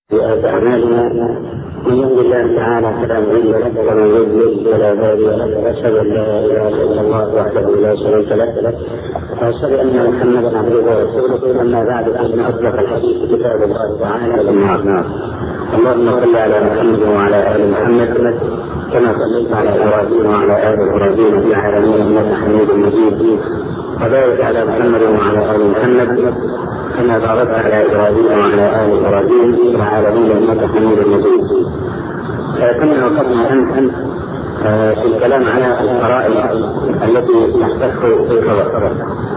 أعمالنا من يهد الله تعالى فلا مضل له ومن يضلل فلا هادي له وأشهد أن لا إله إلا الله وحده لا شريك له وأشهد أن محمدا عبده ورسوله. أما بعد فإن أصدق الحديث كتاب الله تعالى والنار. اللهم صل على محمد وعلى آل محمد كما صليت على إبراهيم وعلى آل إبراهيم في العالمين إنك حميد مجيد. وبارك على محمد وعلى آل محمد كما باركت على إبراهيم وعلى آل إبراهيم في العالمين إنك حميد مجيد. كنا وقفنا أنت في الكلام على الفرائض التي تحتف في الخبر.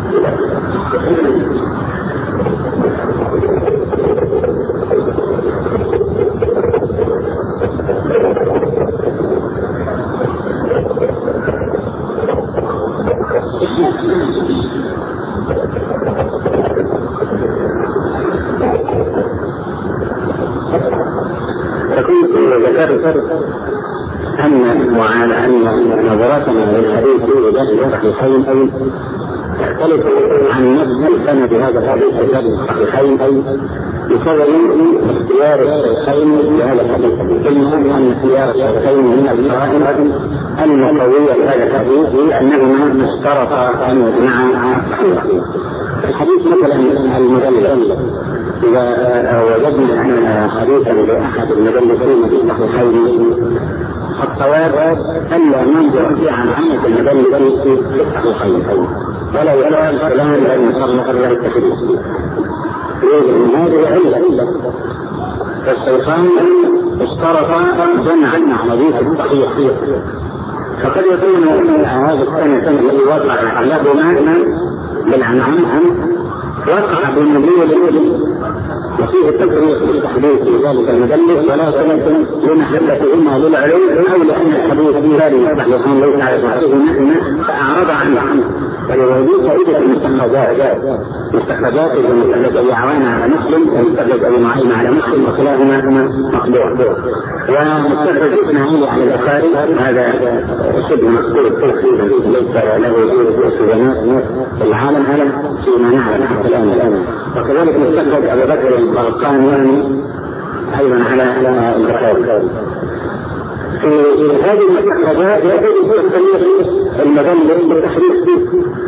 ذكرت أن نظرتنا للحديث في الصحيحين تختلف عن نفس السند بهذا الحديث في الصحيحين بسبب اختيار الشيخين لهذا الحديث. المهم أن اختيار الشيخين من الفرائض المقوية لهذا الحديث لأنهما اشترطا أن يجمعا الحديث. مثلا المدلس إذا وجدنا حديثا لأحد المدلسين في الصحيحين الصواب ألا ننظر عن عامة المدلس في الصحيحين ولا يرى فلان لأن يصرف الله التكليف. هذه علة فالشيخان اشترطا جمع حديث صحيح فقد يكون هذا السنة الذي وقع لهما بالعنعن وقع بالنبي وفيه التكرير في تحديث ذلك المدلس ولا سنة لمحبتهما للعلم أو لأن الحديث في ذلك يصبح ليس على صحته نحن فأعرض عنه. ولذلك فائدة المستخرجات التي يعوانا على مسلم ومستخرج أبي نعيم على مسلم وكلاهما مقبول. ومستخرج إسماعيل على البخاري هذا شبه مقبول ليس له سجناء في العالم فيما نعلم حتى الآن. وكذلك مستخرج أبو بكر البرقاني أيضا على البخاري. في هذه المستخرجات يجب تختلف المدلس بالتحريف.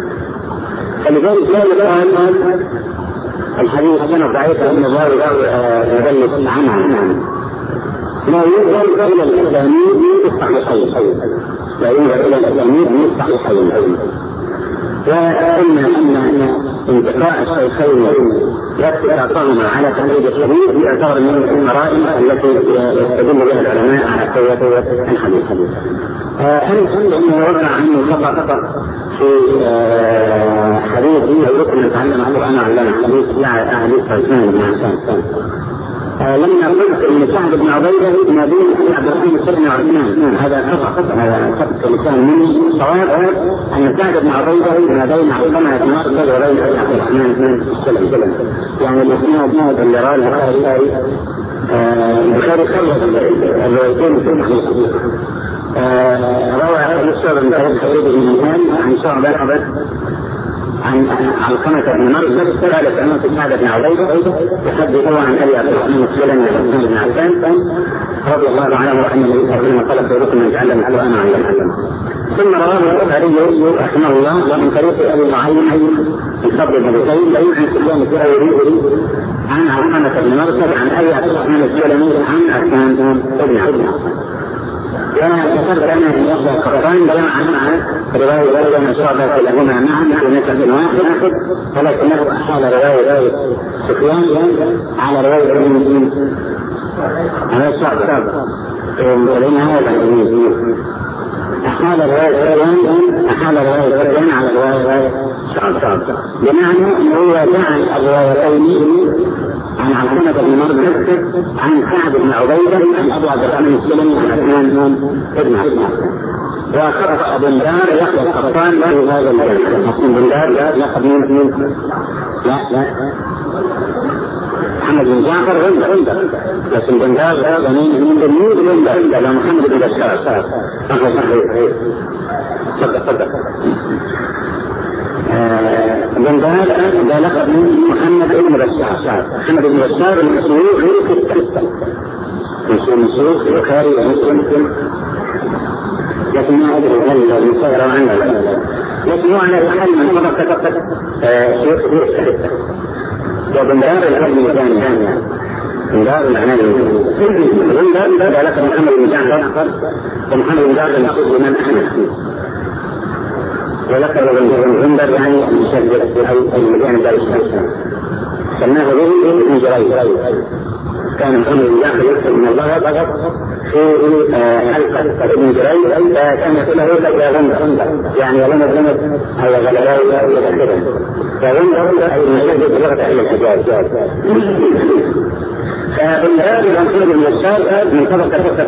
فلذلك لا يقال الحديث كان ضعيفا ان يدلس عنه. لا ينظر الى الاسانيد من الصحيحين لا ينظر الى الاسانيد من الصحيحين. وان انتقاء الشيخين يقتصرهما على تقليد الحديث يعتبر من الفرائض التي يستدل بها العلماء على قوة الحديث. أنا أنه وقع عنه خطأ في حديث يذكر نتعلم عنه أنا علم حديث أحاديث عثمان بن عفان. لما قلت ان سعد بن عبيده ما بين عبد الرحمن بن عثمان هذا خطأ لسان مني. الصواب ان سعد بن عبيده ما بين علقمة بن مرثد وبين عبد الرحمن بن السلم يعني الاسناد اللي راه البخاري خلص الروايتين في الحديث. روى هذا السبب من طريق سعيد بن هشام عن شعبة عن علقمة بن مرثد سألت أنه سعد بن عبيدة يحدث عن أبي عبد الرحمن السلمي عثمان بن عفان رضي الله عنه أن النبي صلى الله عليه وسلم قال خيركم من يتعلم القرآن ويعلمه. ثم رواه البخاري رحمه الله ومن طريق أبي نعيم الفضل بن بكير عن سفيان الثوري عن علقمة بن مرثد عن أبي عبد الرحمن السلمي عن عثمان بن عفان. وذكرت أنا أن يحدث القرآن جمعا رواية بين شعبة لهما معا في نسب واحد ولكنه أحال رواية سفيان على رواية المسلمين على شعبة ولين هذا أحال رواية سفيان على رواية شعبة بمعنى أنه جعل الروايتين عن علقمة بن مرثد عن سعد بن عبيدة عن أبي عبد الرحمن السلمي عن عثمان بن عفان. وخطأ بن دار يحيى القطان في هذا البيت. حسن بن دار يأخذ من لا محمد بن جعفر عنده لكن بن دار من تلميذ عنده محمد بن بشار صحيح. بندار ده لقب من محمد بن بشار. محمد بن بشار المسلوق في الستة، مسلوق البخاري ومسلم، لكن ما أدري هل يصغر عنه، لكن هو على الأقل من طبقة شيخ في الستة. وبندار العلم الثاني بندار العلم بندار ده لقب محمد بن جعفر، ومحمد بن جعفر المقصود الإمام أحمد، ولقب بندر يعني المشدد أو المجانب دار الشمس، سماه به ابن جريج. كان محمد بن جعفر يكتب من الله في حلقة ابن جريج، فكان يقول له يا غندر، يعني غندر أو غلباوي أو كذا، فغندر أي المشدد بلغة أهل الحجاز. فبندار المنصور بن بشار من طبقة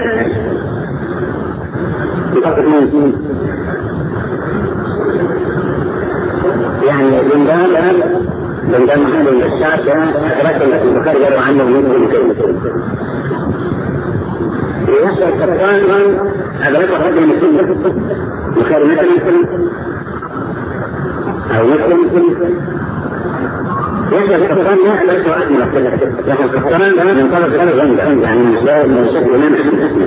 يعني بندار محمد بن بشار ده أدرك البخاري جرى عنه من كلمة. ويحصل كفان أدرك رجل مسلم البخاري مثلا أو مسلم يحصل كفان ما أدرك واحد من الثلاثة، لكن كفان ده من طرف الغنى يعني من شكل إمام أحمد.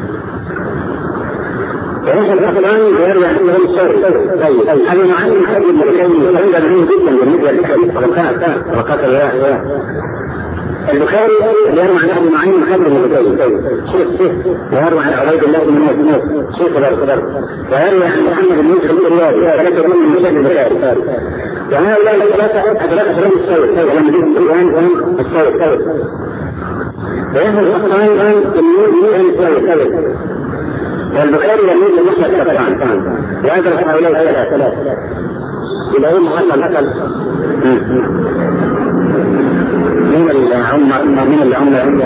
ويحصل كفان ويرجع عنه الشر. طيب هذا معين يحب البخاري فإذا مهم جدا بالنسبة لطبقات الرواية. البخاري يروي عن أبي معين محمد بن البخاري شيخ، ويروي عن عبيد الله بن مسعود شيخ برضه، ويروي عن محمد بن يوسف الرياضي ثلاثة من مشايخ البخاري. وهؤلاء الثلاثة أدركوا رجل السوء لما جئت الآن السوء. ويحصل أيضا تلميذ السوء، والبخاري لم يجد محمد كفان وأدرك هؤلاء الثلاثة. إذا هم حصل من العمر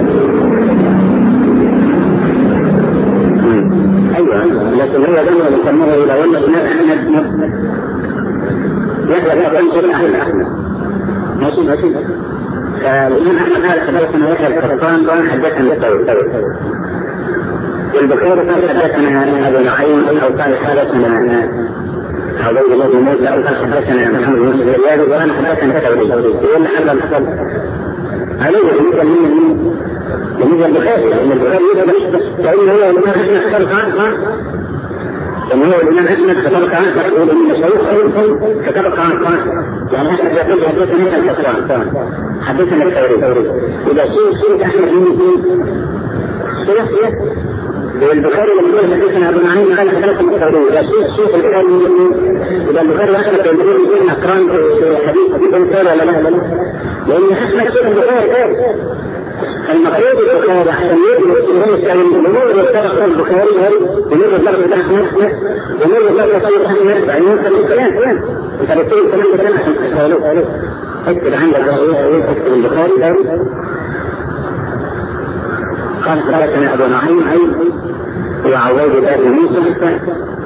أيوة، لكن هو دائما يسمونه إذا ولد الإمام أحمد يحيى بن أحمد ماشي. فالإمام أحمد قال حدثنا يحيى القطان حدثنا الثوري، والبخاري قال حدثنا أبو نعيم أو قال حدثنا عبيد الله بن موسى أو قال حدثنا محمد بن مسعود الرياضي، وأنا حدثنا الثوري. يقول حصل عليه بالنسبة للبخاري، لأن البخاري فإن هو الإمام أحمد اختلف عنه، لأن هو الإمام أحمد اختلف عنه فيقول إن المشايخ اختلف عنه، يعني أحمد يقول حدثنا الكفران حدثنا الثوري. إذا سئل أحمد من سيح والبخاري لما يقول حدثنا أبو نعيم قال حدثنا الثوري، إذا سئل البخاري إذا البخاري أحمد يقول أقران في حديث الثوري ولا لا؟ لأن أحمد سئل البخاري المفروض البخاري عشان يدرس الأمور والطرق البخاري يمر بلغة أحمد يمر بلغة طيب أحمد يعني يوصل للكلام. أنت بتقول الكلام ده عشان تسأله اكتب عندك اكتب البخاري قال حدثنا أبو نعيم وعبيد الله بن موسى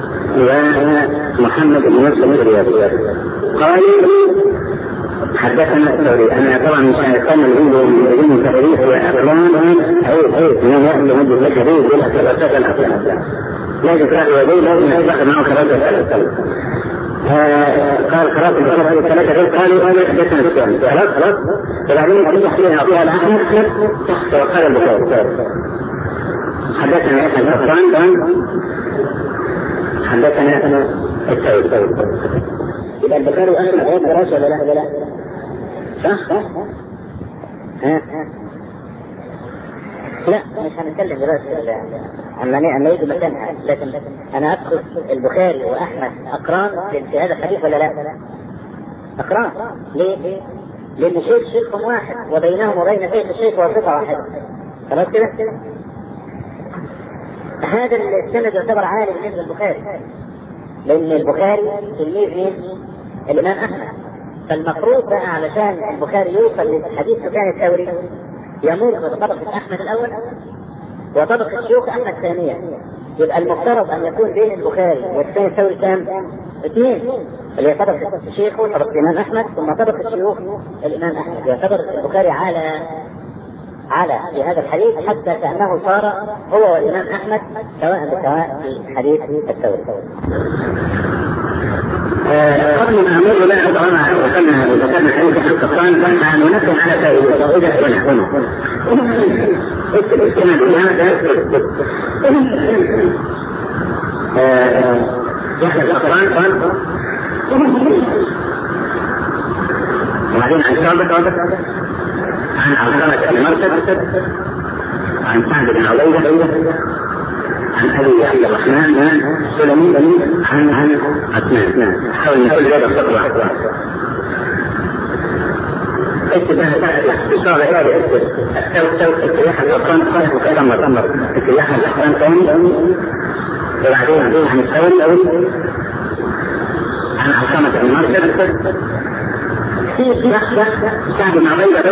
ومحمد بن مسلم الرياضي قال حدثنا الثوري. أنا طبعا مش هنستنى العلم التاريخ والأقلام من يأتي مجلس التاريخ بالأساسات الأقلام لازم تراجع يديه لازم يصبح معه خلاصة قال خلاص الأمر ثلاثة قالوا حدثنا الثوري خلاص فبعدين أصبح فيها الأحمد وقال البخاري حدثنا يحيى القطان حدثنا الثوري. إذا البخاري أحمد غير دراسة ولا لا؟ صح؟ لا مش هنتكلم دلوقتي عن يجي مكانها، لكن أنا أدخل البخاري وأحمد أقران في هذا الحديث ولا لا؟ أقران ليه؟ لأن شيخهم واحد وبينهم وبين شيخ الشيخ واسطة واحدة. خلاص كده؟ هذا السند يعتبر عالي بالنسبة للبخاري، لأن البخاري تلميذ مين؟ الإمام أحمد. فالمفروض بقى علشان البخاري يوصل لحديث سفيان الثوري يمر بطبقة أحمد الأول وطبقة الشيوخ أحمد الثانية، يبقى المفترض أن يكون بين البخاري والسفيان الثوري كام؟ 2 اللي هي طبقة الشيخ وطبقة الإمام أحمد ثم طبقة الشيوخ الإمام أحمد. يعتبر البخاري على في هذا الحديث حتى كأنه صار هو والإمام أحمد سواء في حديث الثوري. قبل ما أمر لا طالما ذكرنا حديث ابن قطان ننبه على فائدة هنا يحيى القطان وبعدين عن ثابت عن علقمة بن مرثد عن سعد بن عبيدة عن أبي عبد الرحمن السلمي عن عثمان. حاول نقول هذا الخطوة اتجاه اتجاه القطان تمر اتجاه القطان ثاني وبعدين عن الثوري عن علقمة بن مرثد في سعد بن عبيدة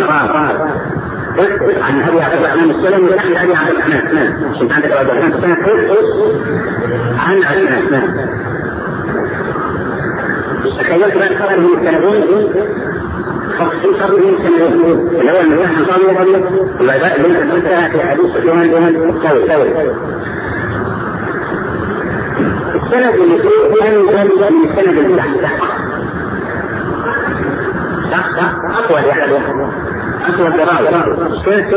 عن أبي عبد الرحمن السلمي عن أبي عبد الرحمن عشان عندك عبد الرحمن عن عثمان. تخيلت بقى الخبر من السنتين اللي هو المريح القاضي والعباء اللي انت قلتها في حديث سفيان ثوري. السند اللي فيه من السند اللي تحت أطول يعني أطول دراجة كيف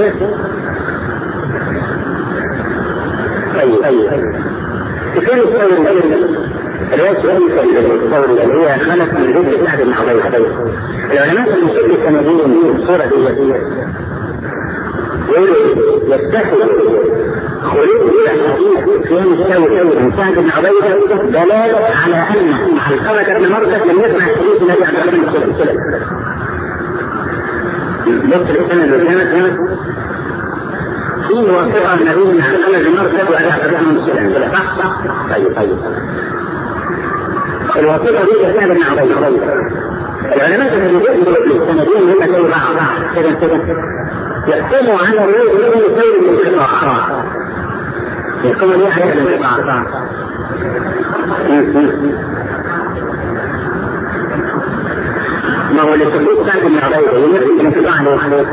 تكون الثوري اللي هي خلق من ذكر سعد بن عبيدة. العلماء المسلمين السنديين في الصورة دي يتخذ خلود الحديث في الثوري من سعد بن عبيدة دلالة على أن علقمة بن مرثد لم يسمع الحديث الذي عبد الله بن سلم. بس الإسلام الإسلام في وافقة نبي عن علقمة بن مرثد وعلى عبد الله بن سلم. صح؟ طيب الوثيقة دي سعد بن عبيدة. العلماء الذين يقولوا السندين هم زي بعض كذا يحكموا على الرؤية من الثوري من الانقطاع. يحكموا ليه على الانقطاع. ما هو اللي يسموه سعد بن عبيدة يمثل الانقطاع عليه.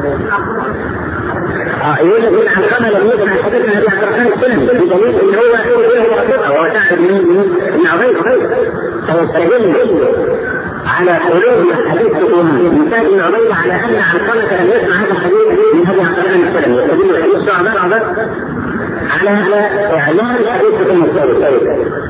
يقول لك عن قمل يسمع حديثنا ابي عبد الرحمن السلمي بدليل ان هو وهو سعد بن عبيدة فيستدل على خروج حديث من سعد بن عبيدة على ان علقمة لم يسمع هذا الحديث من ابي عبد الرحمن السلمي. يستدل الحديث صعبا على اعلان حديث ابن الثوري.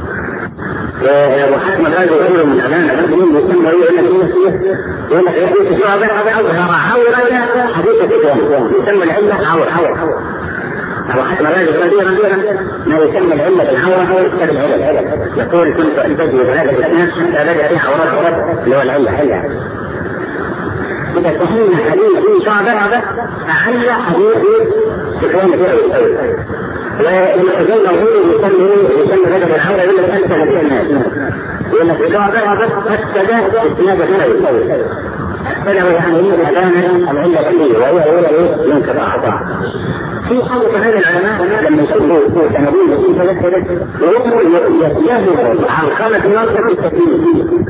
وحكم هذا يقول من اعلان المسلمين يسمى يقول لك حديث صعبا عور حديث يسمى العلة عور. وحكم هذا كثيرا ما يسمى العلة بالعور هو يسمى العلة. يقول كنت انتج بهذا الاسناد حتى بدا في عورات اللي هو العلة. إذا فهمنا حديث صعبا أعلى حديث سفيان الثوري. والحجاج الغير يسمى بدل العورة يقول لك أنت الكلمات يقول لك صعبا فسد اسناد الثوري. فله يعني الأذان العلة فيه وهي الانقطاع. في حالة هذا العلماء لما يشوفوا سندين وهم يهدوا علقمة المرثد التكليف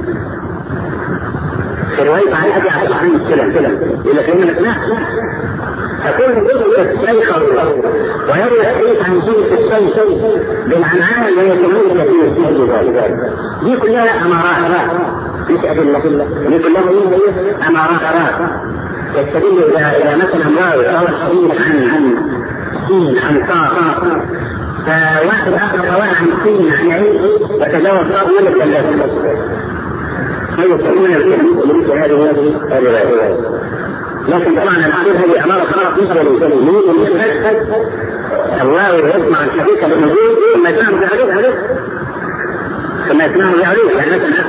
في رواية عن أبي عبد الرحمن السلمي يقول لك إن الناس تكون الشيخ ويروي الحديث عن شيخ الشيخ بالعنعان ويسمون كثير دي كلها أمارات مش أدلة دي كلها أمارات يستدل إلى مثلا راوي أو الحديث عن سين عن صاف فواحد آخر رواه عن سين عن عين وتجاوز صاف ولا تجاوز يسمون الكلمة هذه الرواية. لكن طبعا الحديث هذه أمارة خلق مثل الإنسانيين الله يسمع الحديث بالنزول ثم يسمعه بعريف ثم يسمعه بعريف يعني مثلا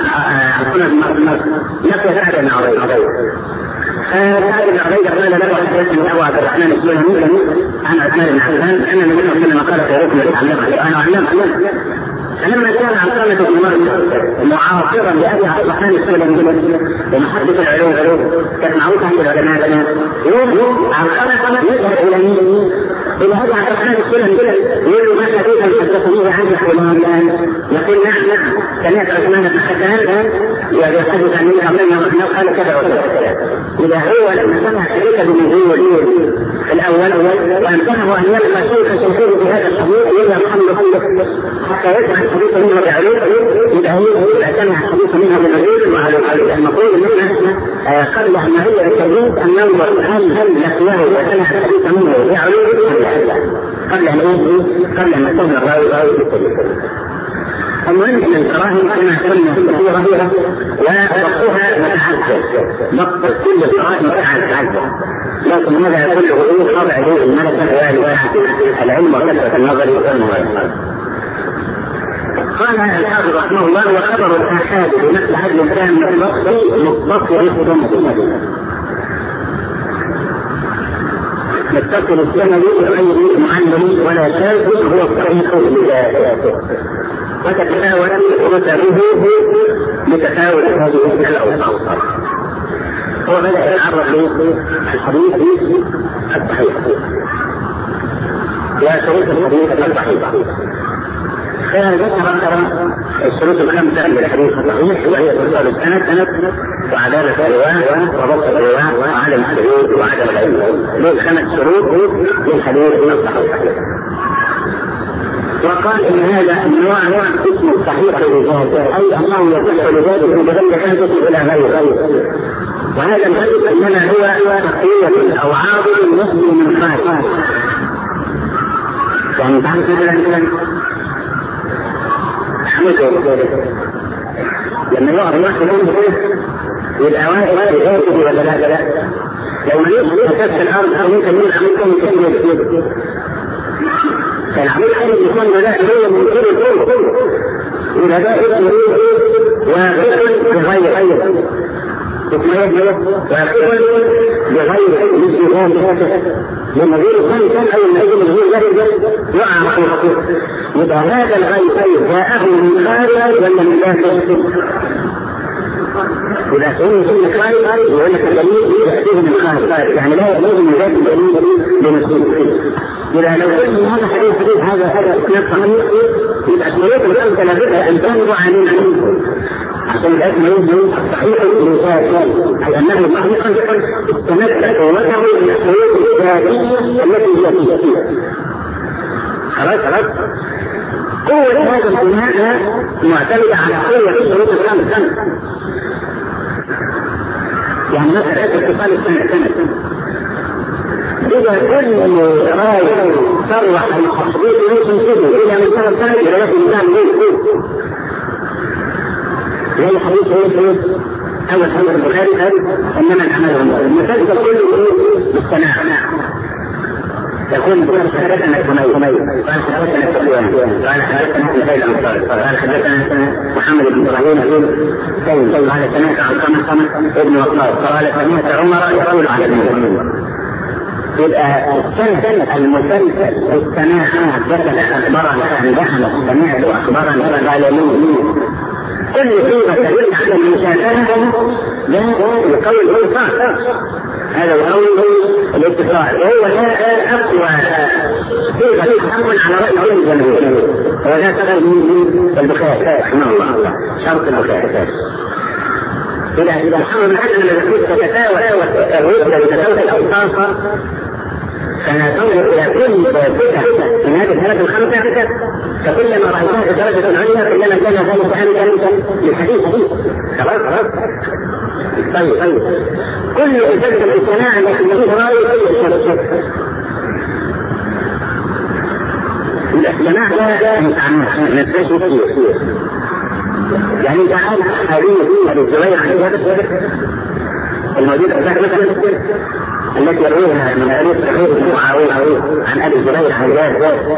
نفس هذا بن عبيدة هذا بن عبيدة قال له حدثني أبو عبد الرحمن السلمي عن عثمان بن عفان أن النبي صلى الله عليه وسلم قال في ركن أنا أعلم فلما كان علقمة بن مرثد معاصرا لأبي عبد الرحمن السلمي ومحدث العلوم كان معروف عند العلماء يوم علقمة يذهب إلى مين؟ إلى أبي عبد الرحمن السلمي يقول له ما حديث حدثني عنه فلان الآن يقول نعم سمعت عثمان بن حسان يحدث عن النبي صلى الله عليه وسلم قال كذا وكذا. إذا هو لما سمع حديث بنزول في الأول وأمكنه أن يلقى شيخا في هذا الحديث يرحم له حتى يسمع الحديث منه بعلوم يبقى هي كان حديث منها بالعلم وعلى المفروض اننا قبل ان هي التجديد ان ننظر هل لقياه وكان حديث منه بعلوم قبل ان نكون الراوي بالتجديد. المهم ان الكراهه كما قلنا كثيره ووقتها متعدد، نقص كل الكراهه متعدد، لكن هذا كله خاضع له الملكه العلم وكثره النظر والمراجعه. قال الحافظ رحمه الله: وخبر الآحاد بنفس عدل كان متصل السند غير معلم ولا شاذ هو الصحيح بذاته، وتتفاوت رتبه بتفاوت هذه الأوصاف. هو بدأ يتعرض للحديث الصحيح وشروط الحديث الصحيح، فذكر الشروط الخمسة للحديث الصحيح وهي اتصال السند وعدالة الرواة وضبط الرواة وعدم الشذوذ وعدم العلم. دول 5 شروط للحديث الصحيح. وقال ان هذا النوع اسمه صحيح لذاته، اي انه يصح لذاته بغير حاجه الى غيره، وهذا الحديث انما هو تقويه او عاضل يخلو من خارج. يعني تعرف مثلا لما يقع الواحد يبقى واقف بذاته ولا لا؟ لو ما يقف اساس الارض ممكن يقول عملكم كثير، فالعمل حاجه يكون لا هو من كل إذا ده اسمه واقف بغير خير وقفل بغير الاستغلال لما غير خير او النجم الغير يقع مخلوق. يبقى هذا الغير جاءه من خارج ولا من داخل؟ إذا كان من خارج يقول لك الدليل يأتيه من خارج، يعني لا لازم يجاب الدليل بمسؤول. إذا لو قلت هذا حديث هذا نفسه يبقى الشروط الخمسة لابد أن تنظر عن عشان الأسمى يجب الصحيح لذاته، أي أنه صحيحا استمد قوته من الشروط الذاتية التي هي فيها. خلاص قوة هذا البناء معتمدة على قوة الشروط الخمسة. يعني مثلا اتصال السنة إذا كل راي صرح التصديق يمكن كده إلى من سنة ثانية إلى نفس الإسلام زي حديث أول حديث البخاري إنما العمل المثال كله بالسماع. يقول بكرة حدثنا حميد قال حدثنا سفيان قال حدثنا سهيل الأنصاري قال حدثنا محمد بن إبراهيم قال سمعت علقمة ابن وقاص قال سمعت عمر يقول على المسلمين. يبقى السنة المسلسل السماع حدثنا أخبرنا أنبأنا سمعت وأخبرنا قال لي كل صيغة تدل على المشاهدة لا يقول الإنصاف. هذا القول الاتصال وهو لا أقوى صيغة تحمل على رأي الجمهور، ولا تقل من البخاري رحمه الله شرط البخاري. إذا حمل أن الرسول تتفاوت الرتبة بتفاوت الأوصاف فننظر إلى كل صفة من هذه الثلاث الخمسة، فكلما رأيناه بدرجة عليا كلما كان ذلك أمثل للحديث. خلاص طيب كل جزء الصناعة التي فيه رأي كل الشرط الصناعة لا نتبشر فيه. يعني تعال هذه الزوايا الموجودة مثلا التي يرويها من حديث صحيح عن أبي الزبير عن جابر،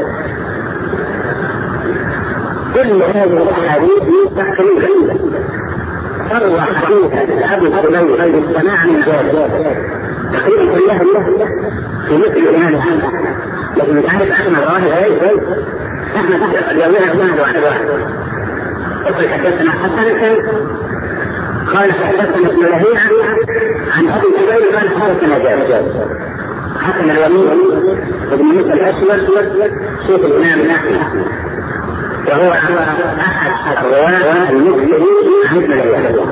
كل هذه الأحاديث تقريبا تروى حديثا أبي الزبير بالسماع من جابر تقريبا كلها في مثل الإمام أحمد. لكن تعرف أحمد رواه أحمد يرويها واحد قل حدثنا حسن قال حدثنا ابن لهيعة عن أبي الزبير قال حدثنا جابر. حسن الوليد بن موسى الأسود شيخ الإمام أحمد وهو أحد الرواة المكثرين عن ابن لهيعة.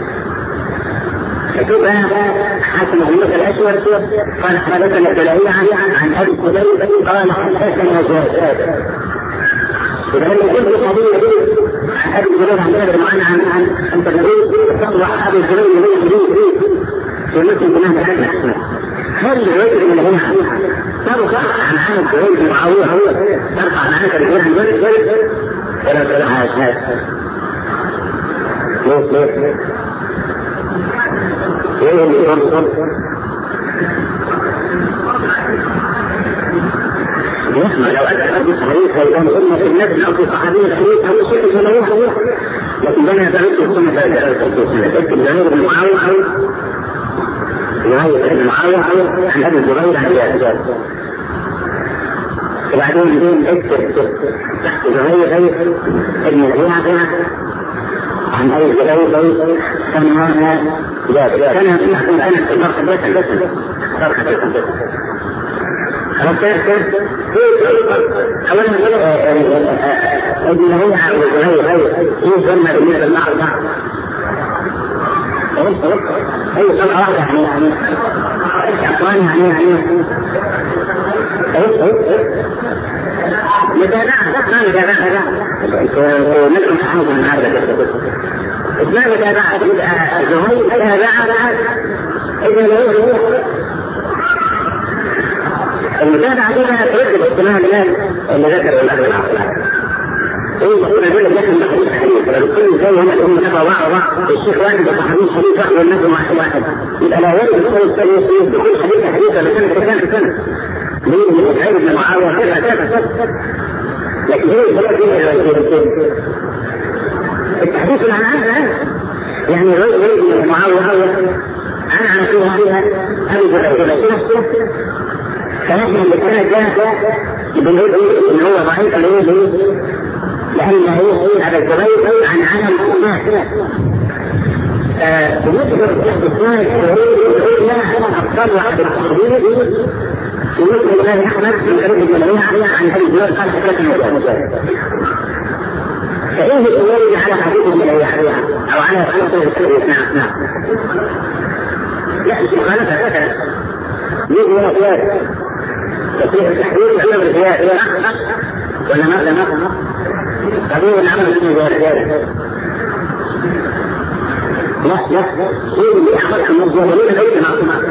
فشوف حسن بن موسى الأسود قال حدثنا ابن لهيعة عن أبي الزبير قال حدثنا جابر. ولأن كل قضية عن أبي الزبير عن جابر عن أنت النبي تطلع أبي الزبير يريد في مثل بناء الحدث. هل الرجل اللي هنا ترفع عن عن الزبير معاوية ترفع عن عنك الزبير عن جابر ولا ترفع هذا؟ ليه؟ ايه اللي يرفض؟ يسمع لو أدى أبو صحيح فإذا قلنا في النبي أو في صحابية الحديث أو شيء جميع، لكن بنا يتعرض السنة فإذا الزهير بن معاوية زهير بن معاوية عن أبي الزبير عن جابر. وبعدين اكتب زهير ابن ربيعة عن أبي الزبير كان معنا جابر. كان في فرق بس أولا ابن ربيعة وزهير يسمى بالنسبة للمعركة أي صنعة واحدة يعني متابعة ما متابعة نحن نحاول من هذا ما متابعة زهير متابعة إذا المتابعة دي كانت ترد الاهتمام اللي ذكر الأخ العقلاني. يقول لك كل زي هنا هم تبع بعض الشيخ واحد وصحابين حديث واحد والناس واحد يبقى لا يرد الكل الثاني يقول حديث لسنة ليه من الحين من معاوية كذا لكن هي التحديث عن هذا يعني غير معاوية أنا فيها أبي جرير فنحن السنة جاء بنقول إن هو ضعيف لأنه يقول على الزبير عن عالم الناس بنذكر الاستثناء يقول لا أطلع بالتحديد يقول الله أحمد من قريب الجمعية عن هذه الزبير قال حكاية مجاهدة فإيه الأولي على حديث الجمعية أو على خلطة السنة نعم لا مخالفة مثلا يجب أن يقول تصريح التحديد يعمل بالزيادة ولا ماذا قبيل العمل بالزيادة لا شيء اللي أحمد من الظاهرين ليس معصومات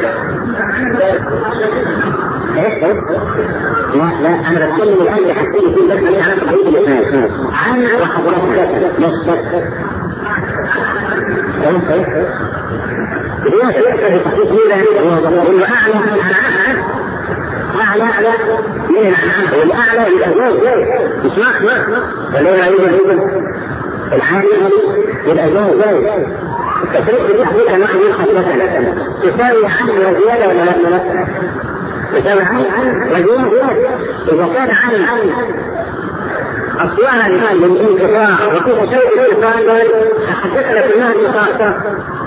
لا أنا بتكلم الآن لحسين يكون بس على تحديد الإسلام عن وحضرات نفسك الياس يحتاج تحديد ميلا أعلى من الأعلى والأعلى الأجواء اسمع فلولا يوجد الحالي والأجواء التفريق بالتحديد أن نحن يلخص تساوي عن وزيادة ولا لا تساوي عن وزيادة إذا كان عن أصلها الآن للانقطاع وكيف شيء الانقطاع حدثنا في النهر الانقطاع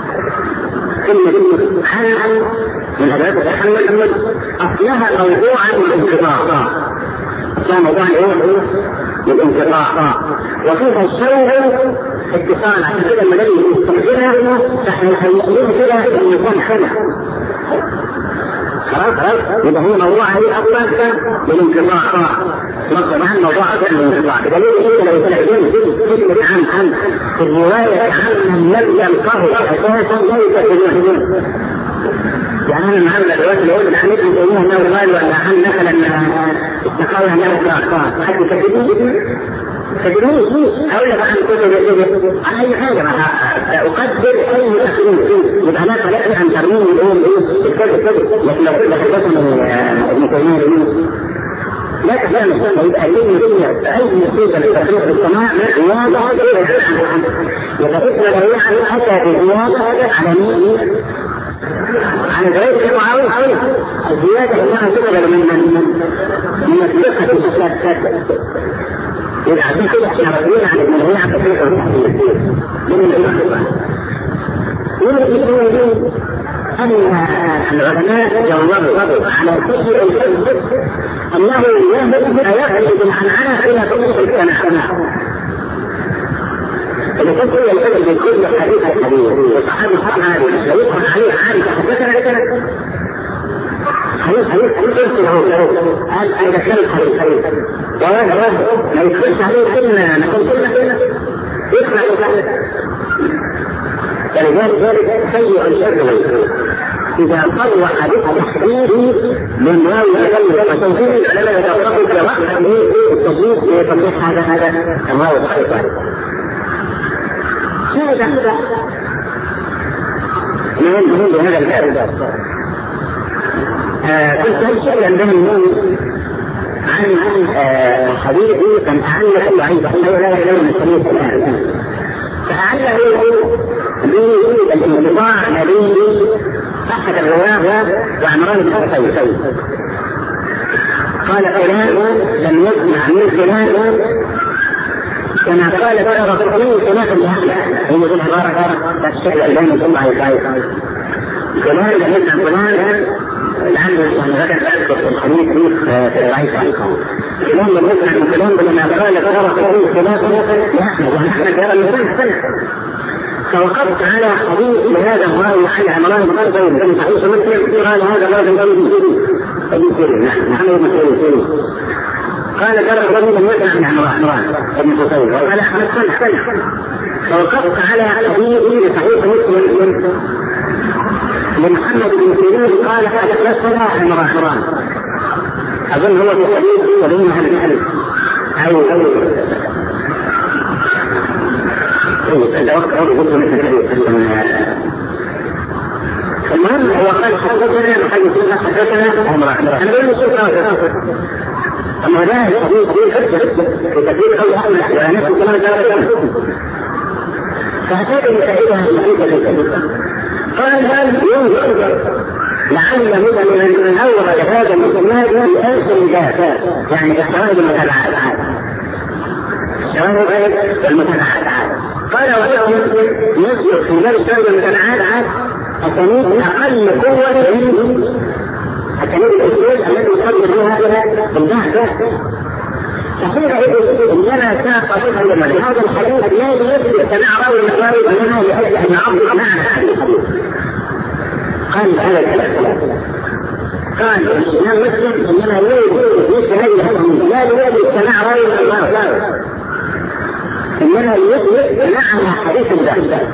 كلمة عن من أدوات محمد أصلها موضوعا للانقطاع كان موضوعا للانقطاع وفيها الشيء اتصال عشان كده لما نجي نستخدمها نحن نقول كده إن يكون حمى خلاص يبقى هو موضوع هي أصلا للانقطاع طبعا موضوع أصلا للانقطاع بدليل إيه لو تلاقين كلمة عن في الرواية عن من لم يلقاه أساسا لا يتكلمون يعني أنا النهارده دلوقتي لو قلت حميد أن تقولوه أنه قال ولا عن مثلا استقال أنه قال حد تكلمني أقول لك عن كتب عن أي حاجة أقدر أي تكليم يبقى لا تلاقي عن ترميم الكذب لكن لو كنت حدثنا ابن تيمية لا تفهم يبقى أي مصيبة لتفريق السماع واضح يبقى اسمه لو يعني أتى بالواضح على مين عن غير المعاوية الزيادة إنها تقبل من الثقة في الشهادات إذا عشان كده احنا رأينا عن ابن ربيعة تفريق الرحمة من الإمام يقول أن العلماء جربوا على كثير أنه يهدف العنعنة إلى تطبيق السماع إذا كنت هي الفرق بين كل حديث والصحابي حق عادي لو يدخل عليه عادي فحدثنا حديث ارسل هو قال أنا دخلت حديث ما يدخلش عليه كلمة نقول كلمة يسمع وكذا. فلذلك سيء الشر إذا صرح بالتحديد من راوي أقل وتوجيه العلماء يتوقفوا في وقت التجديد لتصحيح هذا الراوي الصحيح. هذا من هذا الكتاب كنت أسأل عن حديثي كان أعلق ضعيف أنه لا يعلم الحديث الآن، فأعلق بالانقطاع ما بين أحد الرواه وعمران بن حسين. قال فلان لم يسمع من فلان كما قال ترى فلان خلاف لهذا، هي من عبارة الشيء الذي ثم يقال فلان لم يسمع فلان لعله يعني غدا تأثر الحديث في ضعيف عنكم. فلان لم يسمع من فلان لما قال ترى فلان خلاف لأحمد ونحن يرى من كل سنة. فوقفت على حديث لهذا الراوي على عمران بن حسين بن صحيح مسلم قال هذا الرجل قال ترى الرجل لم يسمع من عمران بن حسين قال أحمد سنة. فوقفت على حديث صحيح مسلم لمحمد بن سيرين قال حدثنا عمران أظن هو في حديث وبين هل المهم هو قال حدثنا عمران أما لا الحديث في تكبير قول أحمد ونفس كمان جاء فهذه فائدة جديدة. قال هل ينظر لعل من أول هذا المسمى بآخر الجافات يعني الشواهد المتابعات شواهد المتابعات. قال وله يصدق في باب الشواهد المتابعات التمييز أقل قوة من التمييز الأسود الذي يصدر بها البحث. فحينئذ إنما ساق هذا الحديث لا يجب سماع راوي الراوي إنما لأجل أن يعرض معنى هذا الحديث. قال هذا الكلام قال الإمام مسلم إنما يريد لا يريد سماع راوي الراوي إنما يريد معنى حديث البحث.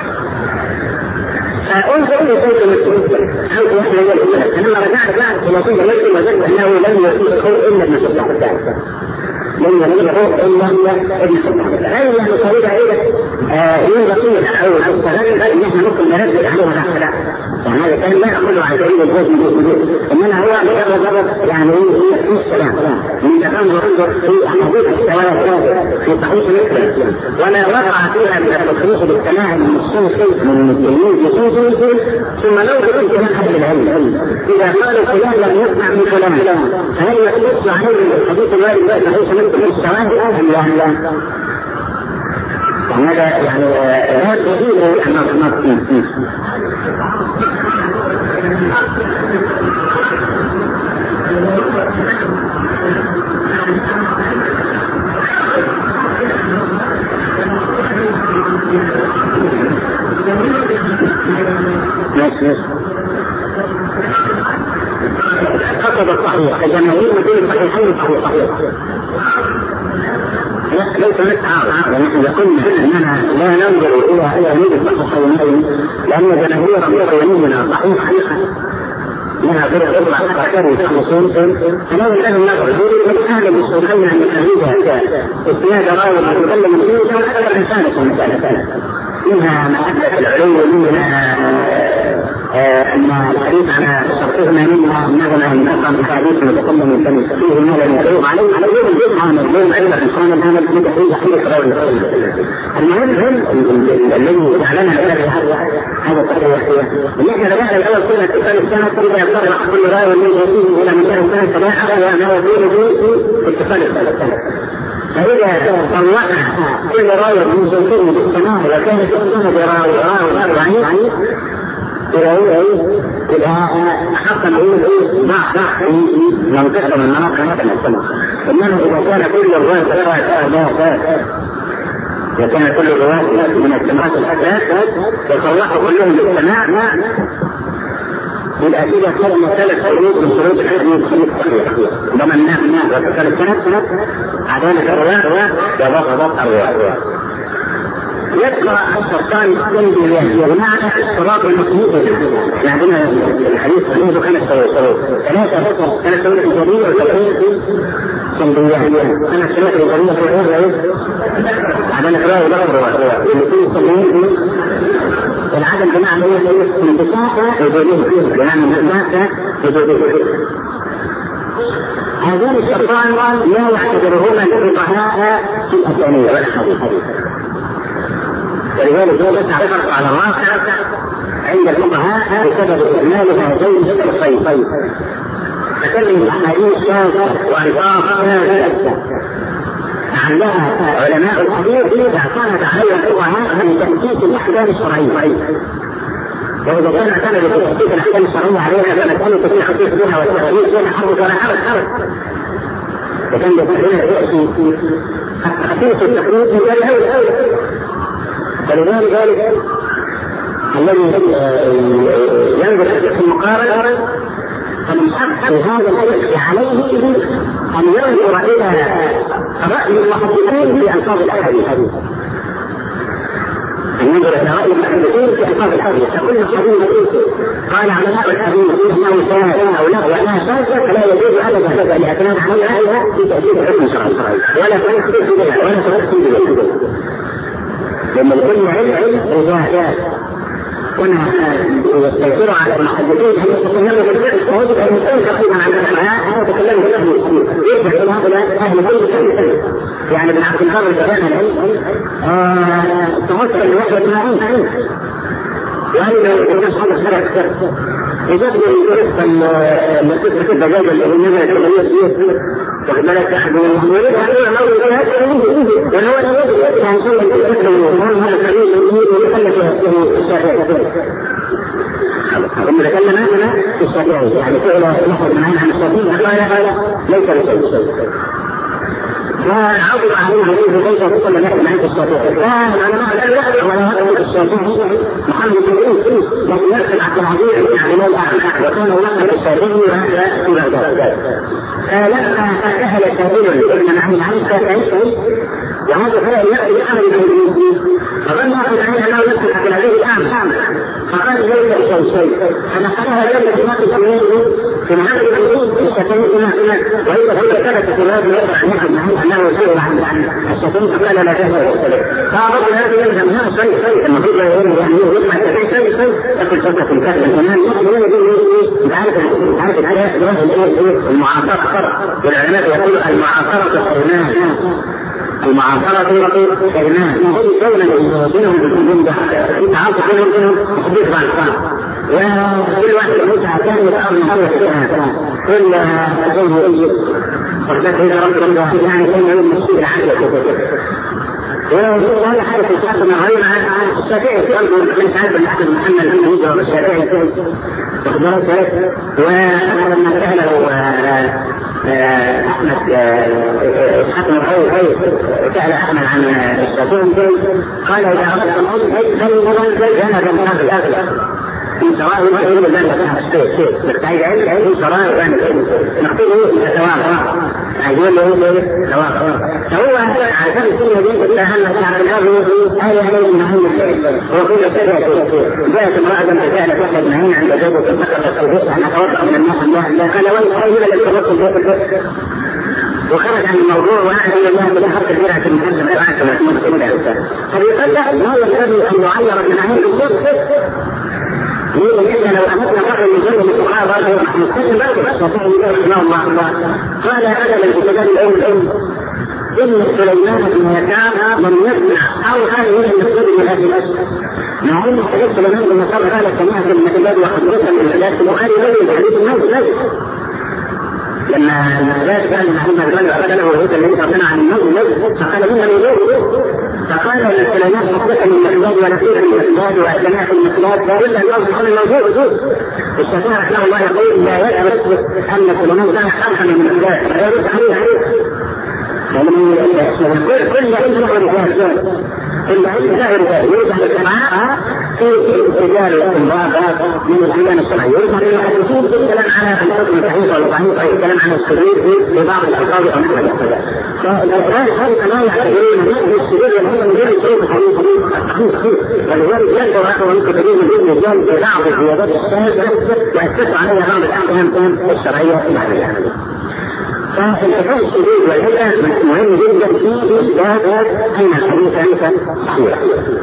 فأنظر لسيد المسلم حيث نحن نقول أنما رجعت إلى سيد المسلم وجدت أنه لم يكن خير إلا من سبحانه وتعالى لن ينظر إلا ابن سبحانه. هذه المصاريف هي بقية أو الصغير بل نحن ممكن نرد عليها بعد يعني هذا كان لا يأخذ عن سبيل الجزء إنما هو مجرد يعني في السلام من تنظر في أحاديث الشواهد في صحيح مسلم ولا وقع فيها من التصريح بالسماع من الشمس من التلميذ يسوس ثم لو كنت من أهل العلم إذا قالوا فلان لم يسمع من فلان فهل يقص عليه الحديث الوارد صحيح مسلم الشواهد أم لا؟ هذا يعني لا تزيل النص. حسب الصحيح الجماهير مثل الصحيحين صحيح ليس نتعارض ونحن قلنا اننا لا ننظر الى ايامين الصحيحين لان جماهير قيمنا صحيح حقيقه منها غير اطلع فكروا في الخصوص فلا يلزم النظر من اهل الصحيحين ان يخرجها اسناد راوي يتكلم فيه اكثر من ثالث منها محبه العلو منها أن الحديث على شرطهما منها نظم النظم الحديث المتكلم من فمه فيه ما لم يدعوه عليه الجزء عن الظلم أيضا إنسان العمل في تحريج حديث غير المهم الذي جعلنا نتابع هذا التحرير إن إحنا بدأنا الأول كل اتصال السنة كل يطلع كل راي والذي يأتيه إلى مكان السنة تباعه وأنه يكون في اتصال السنة. فإذا طلعنا كل راي من جنسين بالسماء وكانت السنة براوي ضعيف إذا حتى نقول ضع في منطقة من مناطق هذا السماء. إنما إذا كان كل الرواية وكان كل الرواية من السماوات الأساس يصلحوا كلهم بالسماء يبقى كده خدنا 3 شروط من شروط الحكم الصحيح ضمناها وذكرت سنة عدالة الرواة وضبط الرواة. يبقى الشرطان السنديان بمعنى الصراط المسلوك. عندنا الحديث عنده 5 شروط، 3 شروط إيجابية و3 سنديان. أنا الشروط الإيجابية في الرواية عدالة الرواة وضبط الرواة اللي كل سنديان العدم بمعنى هو انتفاق وجوديه، بمعنى انتفاق وجوديه. هذان الشرطان لا يعتبرهما الفقهاء في الأسانية والحديث، ولذلك هو تعرف على الواقع عند الفقهاء بسبب استعمال هذين الشرطين. تكلم الأحاديث شاذة وألفاظ شاذة عندها علماء الحديث اعتمد عليها الفقهاء من تأسيس الأحكام الشرعية. وإذا كان اعتمد في تأسيس الأحكام الشرعية عليها فمسألة في خصيص بها والتأسيس بها حرب ولا حرب. وكان يقول خصيص التقليد من الأول. فلذلك الذي ينظر في المقارنة فمن حق هذا الشيء عليه أن ينظر إلى رأي المحدثين في ألفاظ الحديث، أن ينظر إلى رأي المحدثين في ألفاظ الحديث. فكل حديث قال علماء الحديث إنه شاذ أو لا ولا شاذ فلا يجوز أبدا الاعتماد عليها في تأثير الحكم الشرعي ولا تنسب بها ولا تنسب بها، لأن لكل علم رجال كنا يستيقظوا على المحدثين أن يتكلموا بالفعل فوجد أن يكون تقريبا عن العلماء يتكلموا بالفعل يرجع إلى هؤلاء أهل العلم. يعني بن عبد البر كان العلم توصل لوحدة معين وهذا الناس هذا الشرع يجب يرفض المسجد الدجاجة اللي هو وقد بالك أحد من يريد أن يقول موضوع وهو لا يجب أن يكون هذا السبيل يخلف الشافعي. ثم تكلم في الشافعي يعني فعل نحو من عن الشافعي قال ليس بشيء. فعرض عليه عليه ليس كل نحو من الشافعي. فالعلماء لا يعرف ولا يعرف الشافعي محمد بن عيسى لكن يرسل عبد العزيز يعني لا يعرف وكان يعرف الشافعي وهذا في بغداد. فلما سهل سائل ابن معين عن الشافعي وهذا فعل يأتي أمر بالدين فظن أحد عنه أنه يصلح عبد العزيز الآن فقال ليس شيء فنقلها لما تناقض في محمد بن عيسى الشافعي وإذا هو ثبت في هذا الوضع عن أحد معين أنه سئل عن الشافعي فقال لا تهوى فأردت هذا يلزم هذا شيء المفروض يعني يطلع الشافعي شيء تقول فترة الكتب الإمام عارف المعاصرة والعلماء يقولوا المعاصرة حرمان المعاصرة حرمان دولة بينهم بالجنة في تعاطف بينهم حديث عن الصلاة وكل واحد يموت عشان يتأمر من حول الشيء كل أجل وقدت إذا رب يعني كان يقول المسجد العادة وهذا حاجة في الشخص من غير عن الشافعي في أرض من تعرف أن أحد محمد بن هجرة الشافعي وقدرت ولما سأله أحمد حكم الحي سأل أحمد عن الشافعي قال إذا أردت أن أقول جنبا من هذا الأغلى من سواء وإن ذلك شيء تحتاج علم سواء نقتله سواء يقول له سواء فهو عشان السنة دي اتهمنا شعب الأرض هذا عليه المهم وكل سنة جاءت امرأة تسأل واحد معين عند زوجة الفقر أن أتوقع من الناس الله قال وين أين الذي توصل وخرج عن الموضوع وأعلم الله بلا حق البيعة المحزم وأعلم فبيقول لا ما ينبغي أن يعير المعين بالضبط لأن لو أمتنا بعض المجرد الصحابة نستخدم بعض الله قال أنا للكتاب الأول إن سليمان بن يسار لم يسمع أو هذا من المسجد من هذه الأشياء مع أن حديث سليمان بن يسار قال سمعت المسجد وحضرتها من الحديث البخاري غير الحديث الموت لما الناس كان محمد بن أرسله وهو الذي أرسل عن الموت فقال منها الوجود فقال سليمان حضرتها من المسجد ونسير المسجد وأجماع المسجد إلا الله سبحانه الموجود الشافعي رحمه الله يقول لا يثبت أن سليمان كان أرحم من المسجد لا يرد عليه كل علم له رجال كل علم له رجال يوجد الجماعة في رجال الاستنباط من الاحيان الشرعيه يظهر ان الحديثين في الكلام على الحكم صحيح ولا ضعيف او الكلام عن السرور في بعض الالفاظ او نحو ذلك. فالاسلام الحقيقه لا يعتبرون السرور ولا من غير شيء حديث صحيح، ولذلك يقدر اخوه المكتبين من الرجال ببعض الزيادات الشاذه يؤسسوا عليها بعض الاحكام الشرعيه المعنيه. فالتقاء الشذوذ والعلة مهم جدا في إثبات أن الحديث صحيح.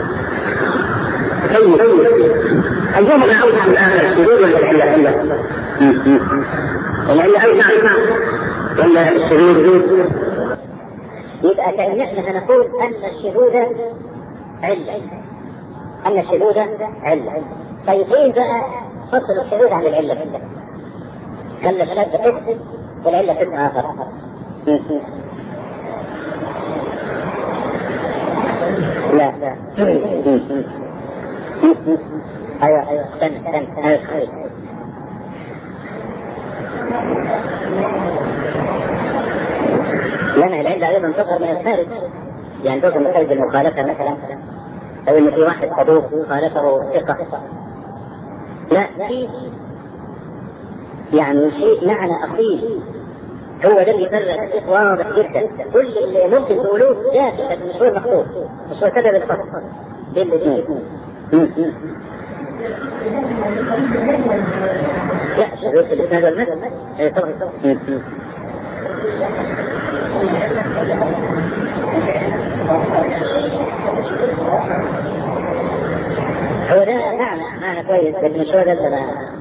طيب اليوم نعود عن الشذوذ ولا العلة؟ العلة أوسع ولا الشذوذ؟ يبقى كأن احنا هنقول أن الشذوذ علة، أن الشذوذ علة. طيب إيه بقى فصل الشذوذ عن العلة؟ خلى الثلاث قسم والعلة قسم آخر. لا ايوه استنى لأن العلة أيضا تظهر من الخارج، يعني تظهر من خارج المخالفة مثلا، أو إن في واحد صدوق خالفه ثقة. لا في يعني شيء معنى أصيل هو ده اللي يفرق واضح جدا. كل اللي ممكن تقولوه جاهز لكن مش هو المخطوط، مش هو سبب الفصل بين الاثنين. لا شذوذ في الإسناد والمتن طبعا. هو ده معنى كويس لكن مش هو ده اللي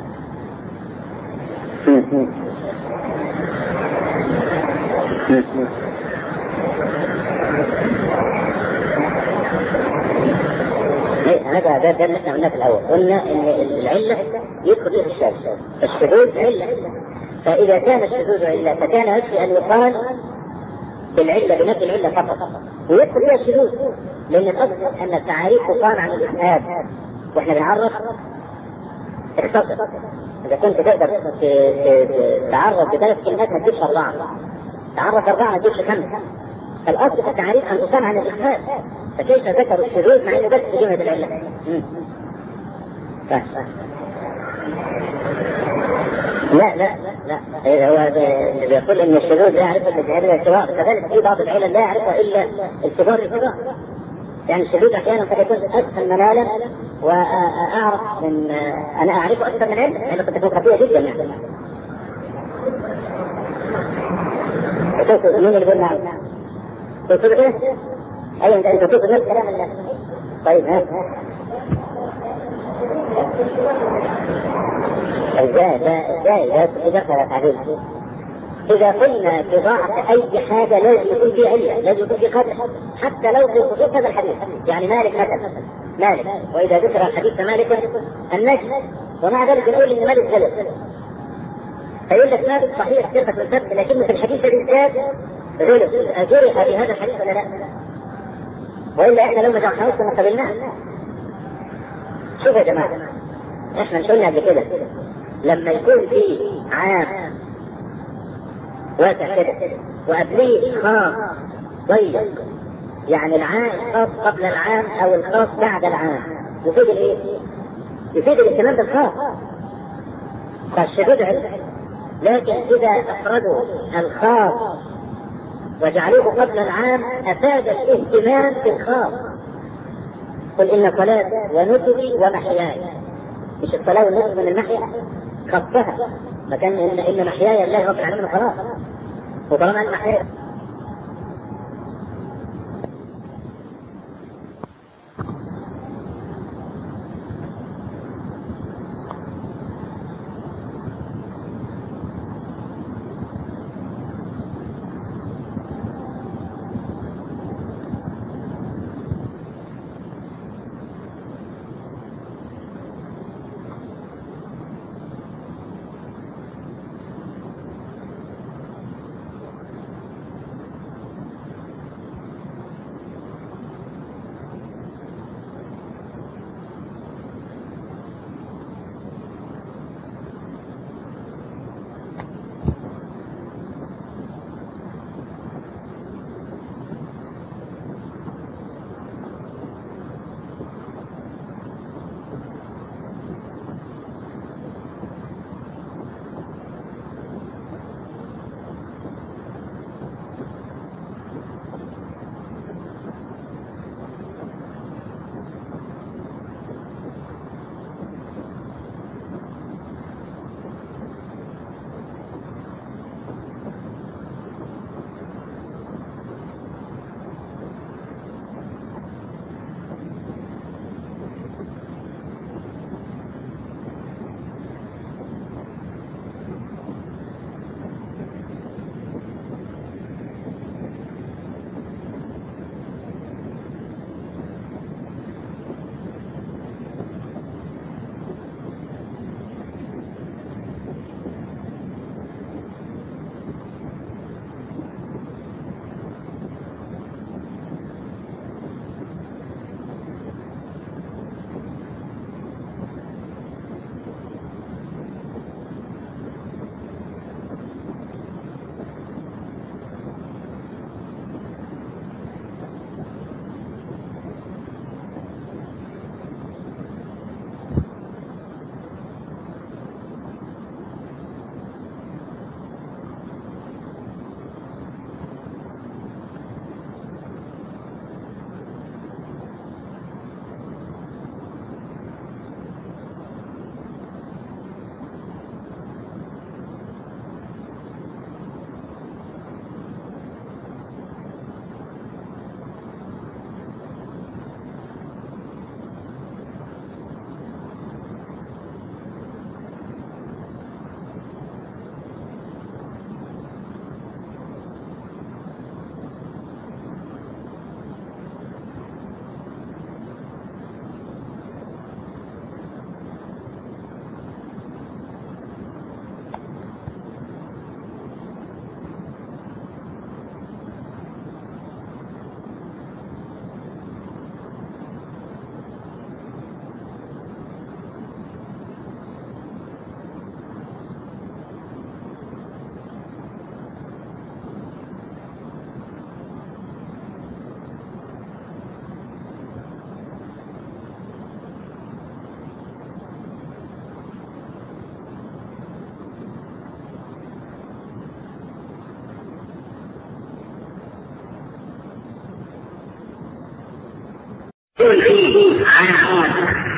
هذا ده اللي احنا قلناه في الاول. قلنا ان العله يدخل فيها الشاذ، الشذوذ عله. فاذا كان الشذوذ عله فكان يكفي ان يقال بالعله بنفس العله فقط ويدخل فيها الشذوذ، لان الاصل ان التعاريف تقام عن الاسناد واحنا بنعرف اختصر. اذا كنت تقدر تعرف بثلاث كلمات ما تجيبش اربعه، تعرف اربعه ما تجيبش خمسه. الاصل في التعريف ان تقام عن الاسناد، فكيف ذكروا الشذوذ مع انه بس في جمله العله؟ لا هو بيقول ان الشذوذ لا يعرفه الا الكبار، كذلك في بعض العلل لا يعرفها الا الكبار. يعني الشذوذ احيانا قد يكون اسهل منالا واعرف من انا اعرفه اكثر من علم، لانه قد تكون خفيه جدا. يعني مين اللي يقول نعم؟ تقصد ايه؟ ايوه انت تقصد نفس كلام الله. طيب ازاي تدخل تعديل؟ اذا قلنا بضاعة اي حاجة لازم يكون في علة، لازم يكون في قدر، حتى لو في خصوص هذا الحديث. يعني مالك مثلا، مالك واذا ذكر الحديث مالك النجم، ومع ذلك نقول ان مالك غلط، فيقول لك مالك صحيح ثقة بالثبت، لكن في الحديث بالذات غلط. اجرح في هذا الحديث ولا لا؟ والا احنا لو ما جرحناهوش كنا قبلناه. شوف يا جماعة، احنا مش قلنا قبل كده لما يكون في عام واسع كده وقبليه خاص ضيق، يعني العام خاص قبل العام او الخاص بعد العام، يفيد الايه؟ يفيد الاهتمام بالخاص، فالشذوذ علة. لكن اذا افردوا الخاص وجعلوه قبل العام افاد الاهتمام بالخاص. قل ان صلاتي ونسكي ومحياي، مش الصلاه والنسك من المحيا خصها، فكان ان محياي الله رب العالمين خلاص، وطالما ان محياي يكون فيه عام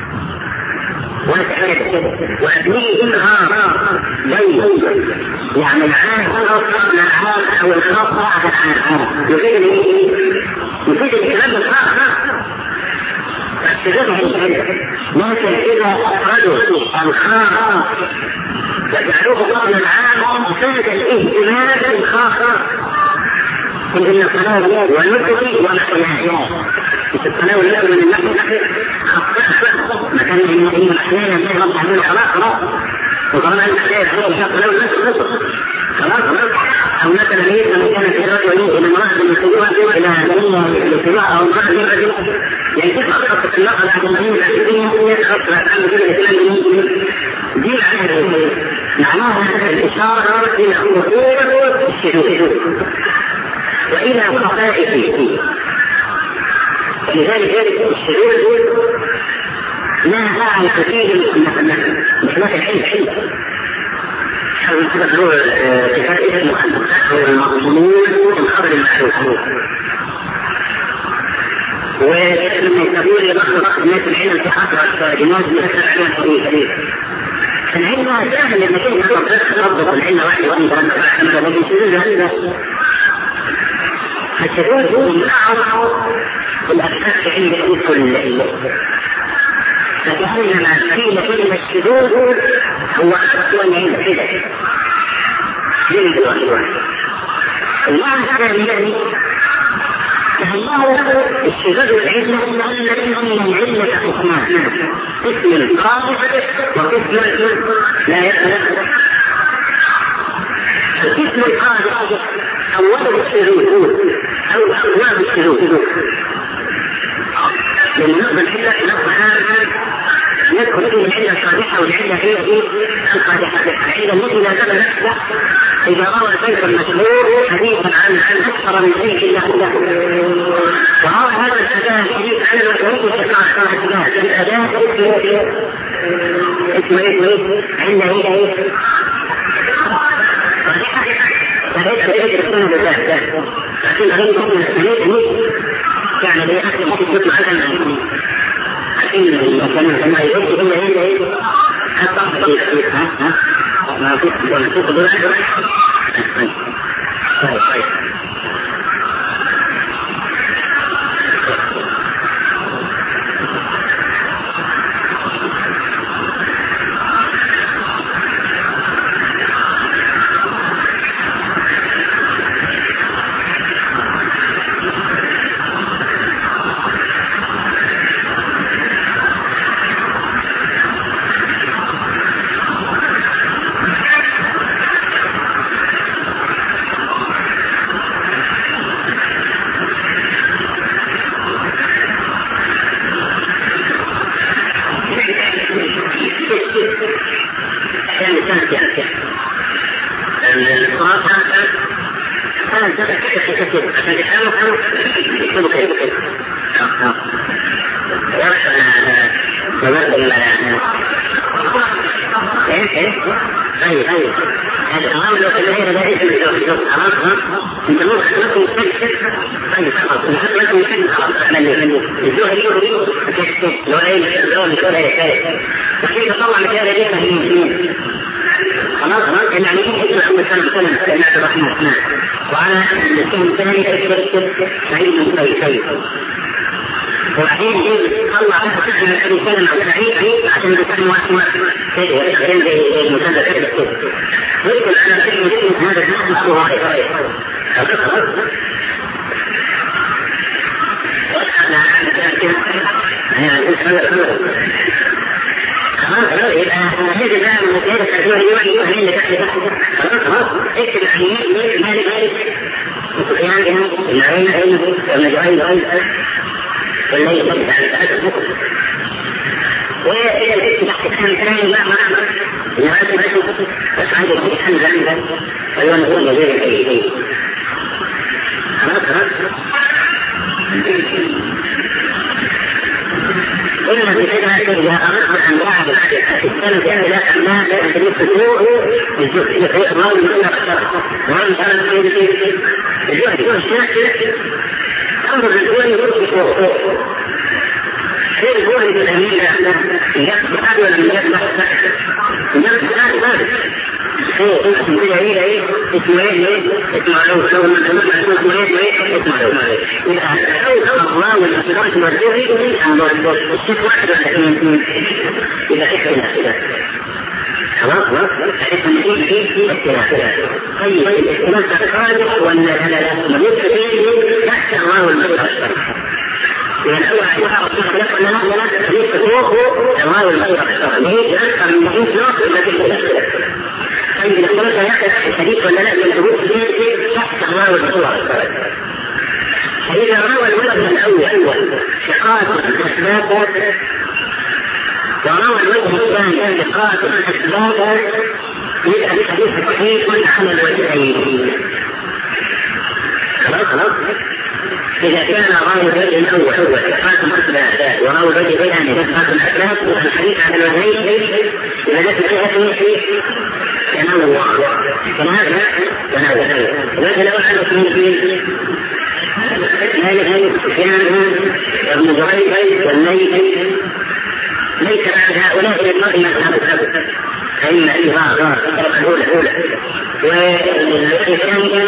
وتأكد وأبنيه إنهار ضيق، يعني العام خاص من العام أو الخاص بعد العام يفيد الكلام الخاص فاستغلها الكلام. لكن إذا أفردوا الخاص وجعلوه قبل العام فاد الاهتمام بالخاص من الصلاة والنسك والحياة. الصلاة والنسك من النحو خاصة مكان من الأحيان يمكن أن تعمل خلاص وطالما أن الأحيان هو الصلاة والنسك خلاص. أو مثلا يجب أن كان في الرجل إلى مرأة يخرجوها إلى الاتباع أو الرجل الرجل يعني تخصص النقل عن المدينة الأسلامية خاصة عن المدينة الإسلامية دي معناها الإشارة إلى خطورة الشذوذ وإلى خفائه. لذلك الشذوذ لا أعرف فيه مثل الحلم تقدروا كفاية المخلوقات والمقصودون الخبر المحروف ولما يستطيع يضخ الناس العلم في حصر جنود يسر عليهم حديث العلم سهل لما كان تضبط العلم واحد واحد لكن الشذوذ هو من أعظم الأسباب في علم الحديث فكأنما قيل علم الشذوذ هو أقوى من الحدث المعنى الثاني فالله الشذوذ والعلة أن العلة قسمان قسم خاص وقسم لا يخلق. القسم الخاص أوله الشذوذ أو أبواب الشذوذ لأن نقبل الحلة يدخل فيه العلة الصالحة والعلة هي القادحة. العلة التي لا زال نفسه إذا روى شيخ المشهور حديثا عن أكثر من شيء إلا عنده وروى هذا الأداء الحديث عن المشهور في الأداء اسمه علة هي فليس بإذن السنة بالذات لكن غير السنة يعني لي أخي ممكن تطلع عنها لكن كما يقول هي حتى ما في تقدر وعلى الاسم الثاني وبعدين طلع الانسان الصحيح عشان يكون عشان المسدس يمكن انا اكتب هذا النص هو يبقى هذا بقى من مكان التجربه اللي تحت خلاص اكتب العينين مالك وسفيان العين والمجاهيل والليل وإلى الاسم تحت الثاني لا ما نهاية بس عندي الحمد عنده ويقول غير الأيدي خلاص إلا بكذا إذا أردت أن أعرف السنة بأن لا أمام بأن يفتوه الجهد يقرأون من أكثر وأن أردت الجهد يكون الشاكل أمر الجهد يفتوه غير الوحي بالأمينة يصبح هذا ولا من يصبح يصبح هذا اسمه ايه اسمه لو من اسمه اذا الله والاسرار والذري الشيء واحد اذا اختلاف خلاص اسم في اختلاف. طيب الاختلاف خالص ولا لا تحت الله والاسرار لأن هو أحياء الصلاة ولا ليس فوق الله والاسرار ليه أكثر من 100 نقطة التي تختلف. طيب الصلاة يختلف الحديث ولا لا يثبت تحت الله والاسرار. فإذا روى الولد الأول ثقات الأسباب وروى الوجه الثاني ثقات الأسباب يبقى الحديث صحيح على الوجهين. خلاص إذا كان راوي الوجه الأول ثقات الأسباب وراوي الوجه الثاني ثقات الأسباب والحديث على الوجهين إذا جاءت فيها تنوع فهذا تنوع. الوجه الأول على اثنين مالك سفيان ابن جريج والليث ليس بعد هؤلاء الأئمة أصحاب السبت فإن الإظهار الأولى والثانية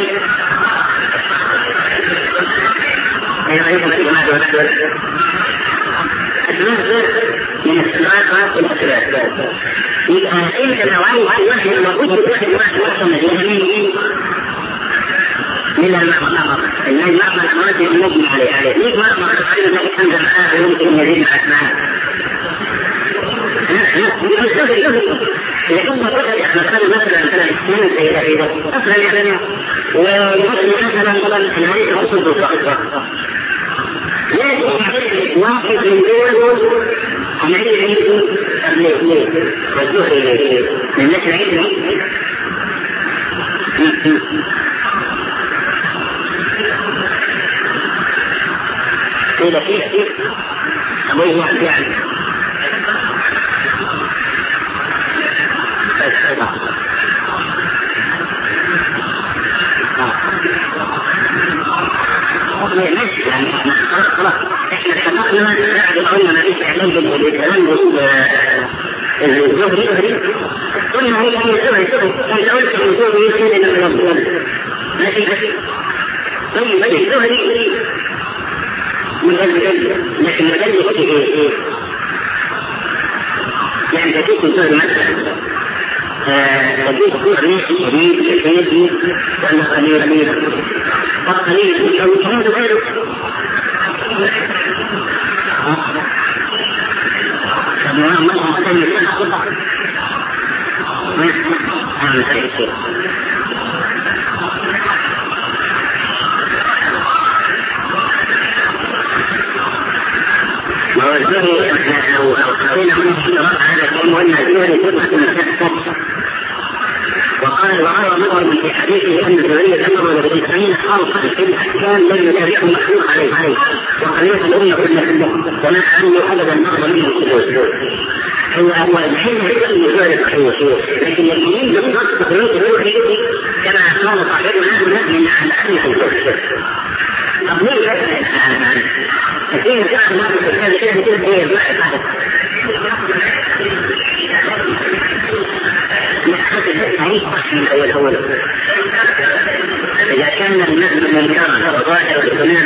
من الصراط والأسباب. يبقى أنت لو عايز واحد لابد واحد وصل من المعمر الأمراض المجمع عليه ليك معمر الحديث الذي كان معاه يمكن يزيد مع اسماء إذا كنت تقول احنا قال مثلا السنة السيدة أصلا يعني ومثلا الحديث رسول الله لكن واحد من دول عملية ليه والزهري من نشر علمي قيل فيه أبوه يعني يعني خلاص احنا اتفقنا بعد قلنا ما فيش اعلان بالكلام الزهري قلنا هي الزهري انت قلت الزهري يمكن ان يكون ماشي طيب الزهري من الجلد لكن الجلد ايه يعني تجيب الزهري مثلا تجيب الزهري شديد ولا قليل فقليل او كمان غيره ووزنه أو قيل من الشرط على الكلام وأن الزهري تبقى وقال وروى مطر في حديثه أن الزهري ذكر ب90 حرفا في الأحكام لم يتابعه مخلوق عليه وقضية الأمة كلها وما عنه أبدا أفضل منه السجود. هو الحين يقول الزهري صحيح لكن اليمين بالضبط تقريبا الزهري كما قال صاحبنا من عن أهل الزهري. أقول لك كثير كان ما هذا كده هي الواحد الأول إذا كان النسب من الكرم ظاهر والسناد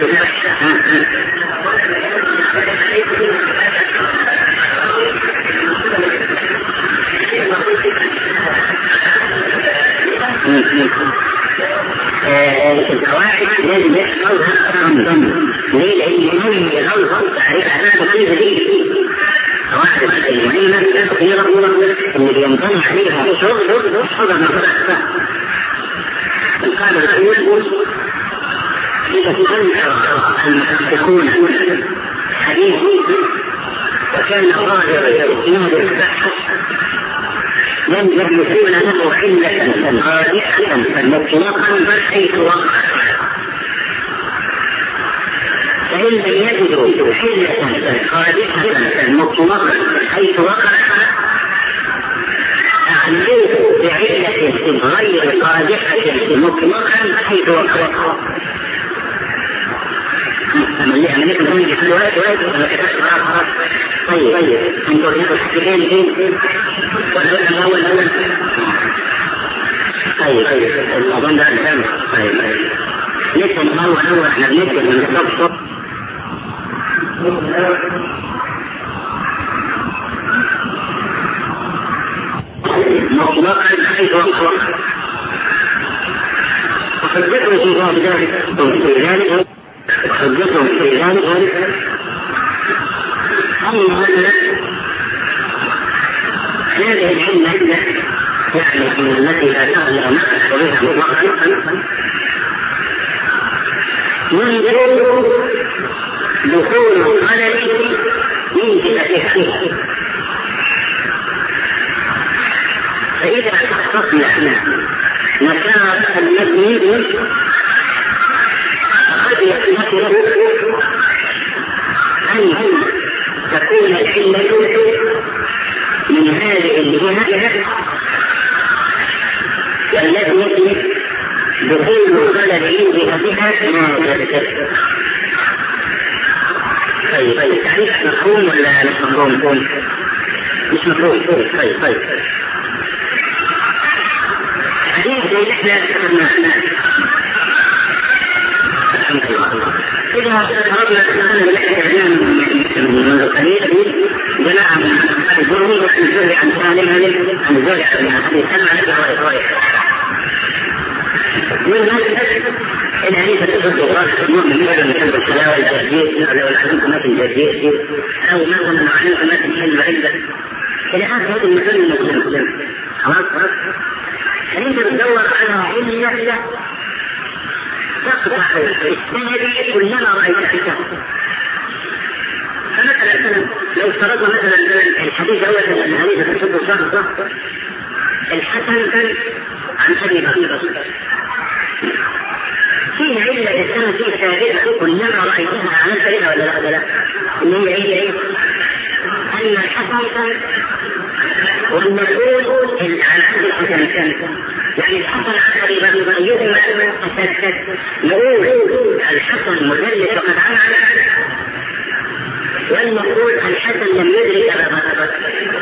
القواعد لازم يحصلها ضمن ليه؟ لأن يظهر تعريف هذا غير جديد. قواعد المهمة الأخيرة اللي بينطلع عليها شغل حضر نظرة القاعدة الأول إذا تنكر المحققون حديث وكان ظاهر الإسناد البحث لم يكن له علة راجحة مطلقا بل حيث وقع فإن لم يجدوا علة راجحة مطلقا حيث وقع أعلموه بعلة غير راجحة مطلقا حيث وقع. عملية في الوقت ولا كتبت طيب انتوا رجعتوا الحكايتين فين؟ ولا الاول؟ طيب اظن ده الفهم. طيب نكتب الاول احنا بنكتب من الصف مطلقا حيث وقع وحجتهم في ذلك حجتهم في ذلك أن هذه العلة يعني التي لا تغلق نفسك بها مطلقا ينزل دخول الخلل من جهتها. فإذا حققنا مسار المبني قد يحدث أن تكون العلة من هذه الجهة التي دخول الخلل من جهتها نادرة. طيب تعريف مفهوم ولا مش مفهوم؟ مش مفهوم. طيب حديث زي احنا إذا أردنا أن نحن منذ قليل جماعة من أهل الزهري وعن الزهري عن سالم عن الزهري عن سلمة الحديث تجد الراس نوع من كلب الحلاوة الجرجير لو العلم ما في الجرجير أو مثلا علم ما في الحلم عدة إلى آخر هذه المثال المسلم. خلاص فأنت بتدور على علة تقطع السند كلما رأيتها. فمثلا لو افترضنا مثلا الحديث أول الحديث تشد الصح الحسن عن أبي بكر فيه علة السند فيه ثابتة كلما رأيتها عملت بها ولا لا؟ اللي هي أن الحسن والمسؤول عن عبد الحسن يعني الحسن عن أبي بكر يجمع نقول الحسن مدلس وقد عمل والمسؤول الحسن لم يدرك أبا بكر.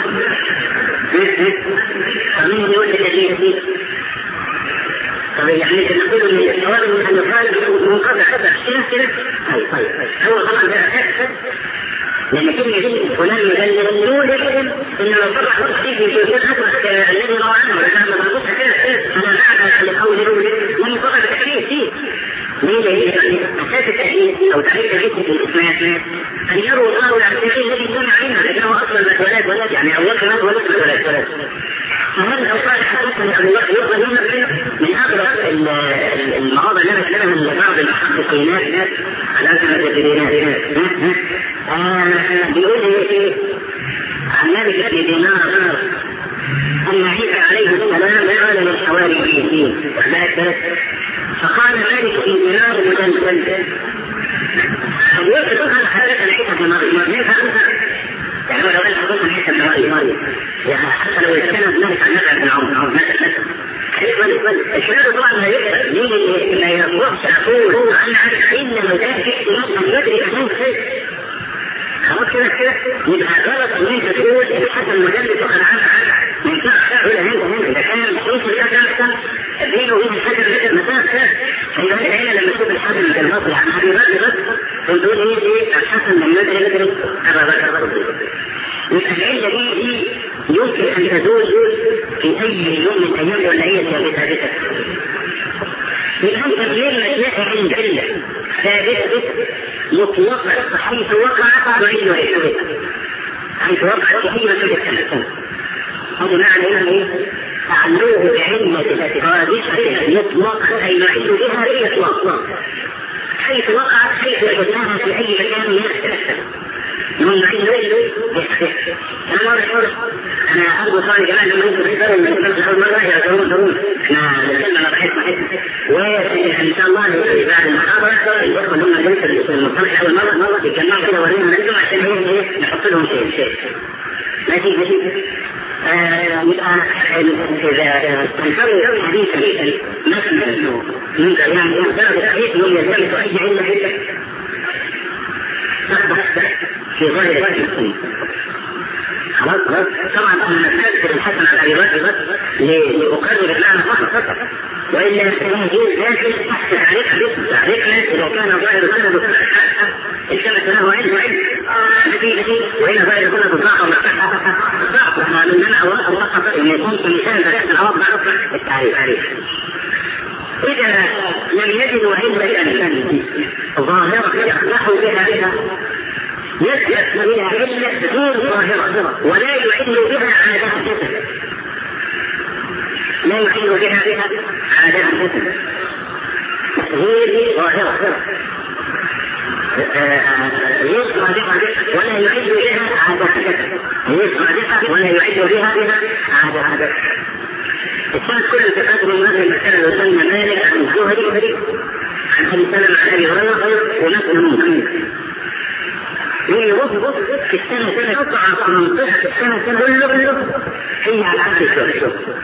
فمن يقول لك طيب يعني نقول من الجواب أن يقال منقطع كده. طيب هو طبعا ده لما كلمة فلان مدلس نقول إن لو طبع التصديق في الفتحة الذي روى عنه وكان مضبوطها كده أنا أعلم لقوله من طبع التحريف فيه. ليه؟ أساس التحريف أو تعريف الاسم في الإسماء أن يروي الله عن الشيء الذي سمع عنه لأنه أصلا الولد يعني أول كمان ولد فهل لو قال حدثني أبو بكر يقبل من أغرب المواضع اللي أنا أتكلمها من بعض المحققينات على أساس الجديدات بيقول لي عن مالك بن دينار أن عيسى عليه السلام قال للحواريين فقال مالك بن دينار مدلل فبيقول لي حدثنا عيسى بن مريم يعني لو قال حدثنا عيسى بن مريم حتى لو كان مالك عن نفع بن عمر مثلا الشباب طبعا لا يقبل ليه ما يروحش أقول أنا عارف إلا لو كان في احتمال أن يدري أنه شيء خلاص كده يبقى غلط ان انت تقول الحسن مجلد وقد عمل ما ينفعش تقول هنا اذا كان الحروف الاخر بينه وبين الحسن مسافه فيبقى هنا لما تشوف الحسن المصري عن ابي بكر تقول ايه الحسن لم يدرك ابا بكر. يبقى العله دي يمكن ان تزول في اي يوم من الايام ولا هي ثابته. يبقى انت غير ما تلاقي عند عله ثابته مطلقا حيث وقعت وعيد وعيد حيث وقعت وعيد وعيد هذا معنى ايه؟ تعلوه بعلة رادحة مطلقا أي نعيد بها بإطلاق حيث وقعت حيث وجدناها في أي مكان يختلف من نعيد أنا أرجو صار جماعة لما يمكن يقرأوا من أول مرة يرجعون أنا لسلنا بحث وإن شاء الله بعد المحاضرة الإخوة لما جلسة المصطلح أول مرة يتجمعوا كده وريهم نجم عشان نحط لهم شيء ماشي يبقى إذا تنفروا حديثا مثلا منك يعني درجة الحديث يوم يلتمس أي علة تصبح في ظاهر السنة خلاص طبعا انا نستذكر الحسن عن ابي بكر لاقرر المعنى فقط، والا يجوز لكن تحت تعريفنا اذا كان ظاهر السند التمس له علم وإن ظاهر السند الضعف من منع وقف ان يكون في مثال ذات العوض معروف التعريف. إذا لم يجدوا علما ظاهرة يصلح بها يثبت بها علة غير ظاهرة ولا يعل بها عادة، لا يعل بها عادة غير ظاهرة يصلح بها ولا يعل بها عادة، يصلح بها ولا يعل بها عادة. السند كله تقدم من هذه المسألة وسلم مالك عن الزهري عن أبي سلمة عن أبي هريرة ونفس المنكر. يرد في السنة تضعف منطقة السنة كله هي على عبد الزهري.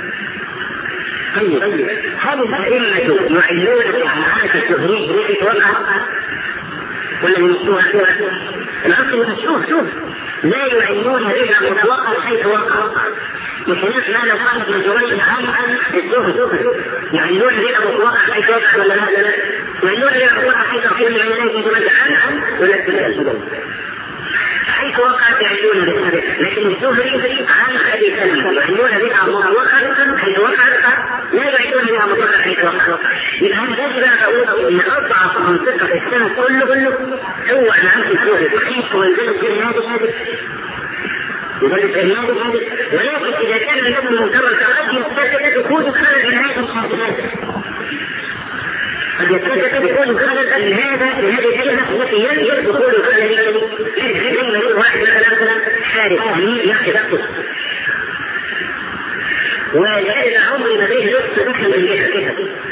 طيب هل الأئمة يعلون على عبد الزهري بريد وقع ولا يمسوها فيها؟ الأصل شوف لا يعلون بها مطلقا حيث وقع، بخلاف ما لو كانت من جريج عن الزهري يعلون بها مطلقا حيث وقع ولا لا؟ يعلون بها مطلقا حيث وقع من عينيه من جريج عن ولا تلك حيث وقعت يعلون بها، لكن الزهري عن أبي سلمة يعلون بها مطلقا حيث وقعت لا يعلون بها مطلقا حيث وقعت. إذا هذا يجب أن أقول إن أضعف منطقة في السنة كله هو عن عبد الزهري صحيح ويدل في هذا ولكن إذا كان النبي منكرا فقد يستثبت دخول خلل من هذه الحادثات، قد يستثبت دخول خلل من هذه الكلمة التي يجب دخول خلل بين واحد مثلا حارس أمين يأخذ أقصد ولأن عمري ما بين نصف دخل من جهة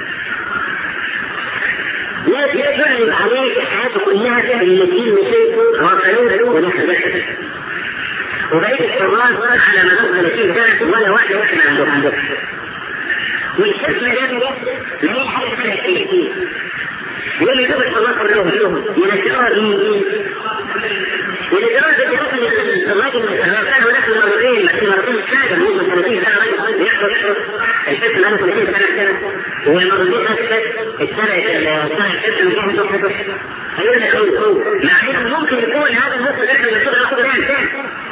لا تعلم عليك حياته كلها في الذين نسيته غفلوه ونحن وبقيت الحراس على مدار 30 سنة ولا واحد عنده والشخص ده لا هي حاجة ثانية كتير يقول يجب الحراس كلهم ينسلوها مين ولدرجة الرجل كان هناك مرتين السادة من 30 سنة يحضر الحسن له 30 سنة والمرتين السنة الحسن هيقول لك مع انه ممكن يكون هذا النص داخل من صدر اخر ثاني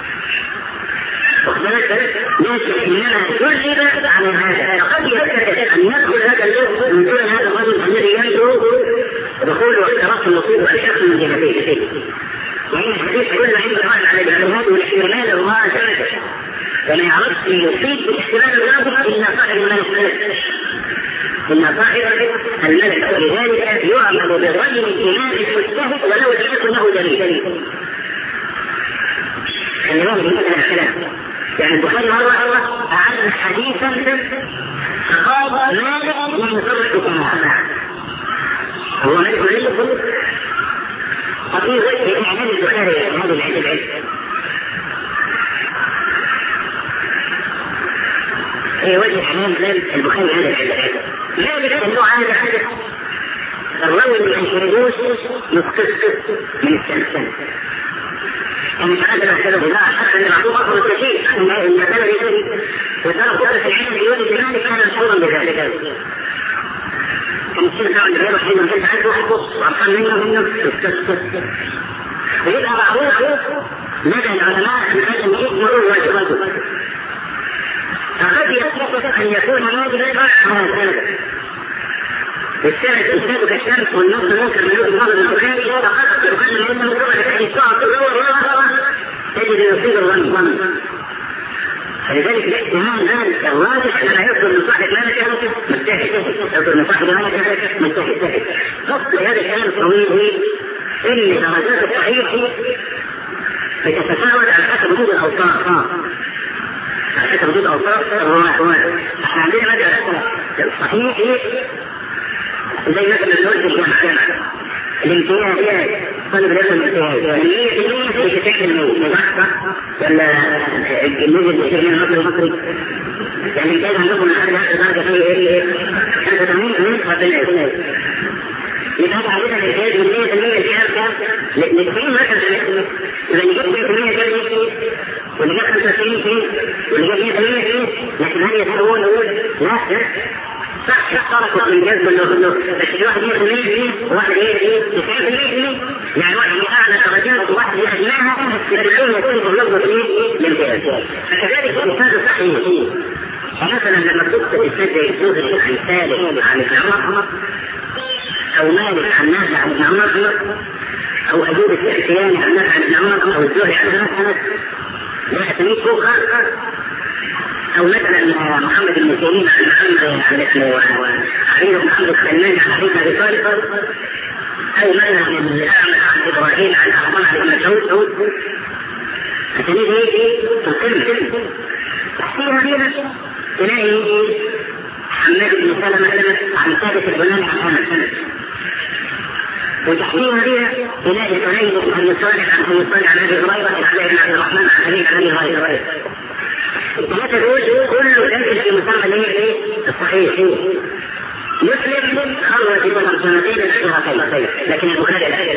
لكن انما كذب على هذا، فقد يثبت ان يدخل هذا اللفظ من دون هذا الرجل الذي يبدو دخول واختراق النصوص الشخص من جهتين، وان الحديث كل ما عنده راجع على الاجتهاد والاحتمال الله ثابت وما يعرفش يصيب بالاحتمال اللازم الا صاحب الملك ولذلك يعمل بالرجل الامام المجتهد ولو لم يكن له دليل. يعني البخاري مرة أعلم حديثا فقال مالك لم يصرح بكما هو مالك وليه ففي وجه إعلان البخاري هذا العلم في وجه إعلان البخاري هذا العلم مالك أنه عادة الراوي اللي ينشردوش يسقط من السنة يعني هذا الكلام لا حتى اللي معطوه أخر التشيء إن المثال يجري وترى قدرة العلم يقول لذلك كان مشهورا بذلك كان الشيء نوع الغير حين كنت عنده وعطان منه ويبقى معروف لدى العلماء أن هذا يجمعوا الواجبات فقد يصلح أن يكون واجبا على هذا والثالث إثبات كالشمس والنص المنكر من وجه نظر البخاري فقط يقال لأن مجرد الحديث فقط تجد يصيب الظن فلذلك الاحتمال ذلك الراجح أن يصدر من صاحب مالك مجتهد يصدر من صاحب مالك مجتهد نص هذا الكلام الطويل إن درجات الصحيح بتتفاوت على حسب وجود الأوصاف على حسب وجود أوصاف الرواة احنا عندنا مدى الصحيح زي مثلا الوجه الجامعة الامتياز طالب العلم الامتياز في شكل مضخة ولا النزل بشكل المصري يعني الامتياز عندكم لحد هذا درجة فيه 85 بالنسبة لهذا عادة الامتياز بالنسبة للمية الكام للتين مثلا إذا نجيب 100% واللي جاب 25 فيه واللي جاب 100 فيه، لكن هل يسوون لا صح تركوا من جذب انه بس واحد 100% وواحد 90%، يعني واحد اعلى درجات وواحد ادناها يدعون يكون بالنظر للامتياز. فكذلك الانسان صحيح. فمثلا لما تكتب السجل يجوز الشيخ سالم عن ابن عمر، او مالك عن نافع عن ابن عمر، او ايوب السختياني عن نافع عن ابن عمر، او الزهري عن انس، لا اسميه فوق، او مثلا محمد بن سيرين عن اسمه علي بن محمد السلمان عن علي بن ابي طالب، او مثلا عن ابراهيم عن احمد عن ابن مسعود، اسانيد تقل تحسينها بها. تلاقي حماد بن سلمة عن ثابت البناني عن انس، وتحسينها بها تلاقي سعيد بن صالح عن ابي صالح عن ابي هريره عن عبد الرحمن عن ابي هريره. الثلاثة دول كله داخل في مسمى اللي هي الصحيح. مسلم خرج في السنتين الأخيرتين، لكن البخاري لا.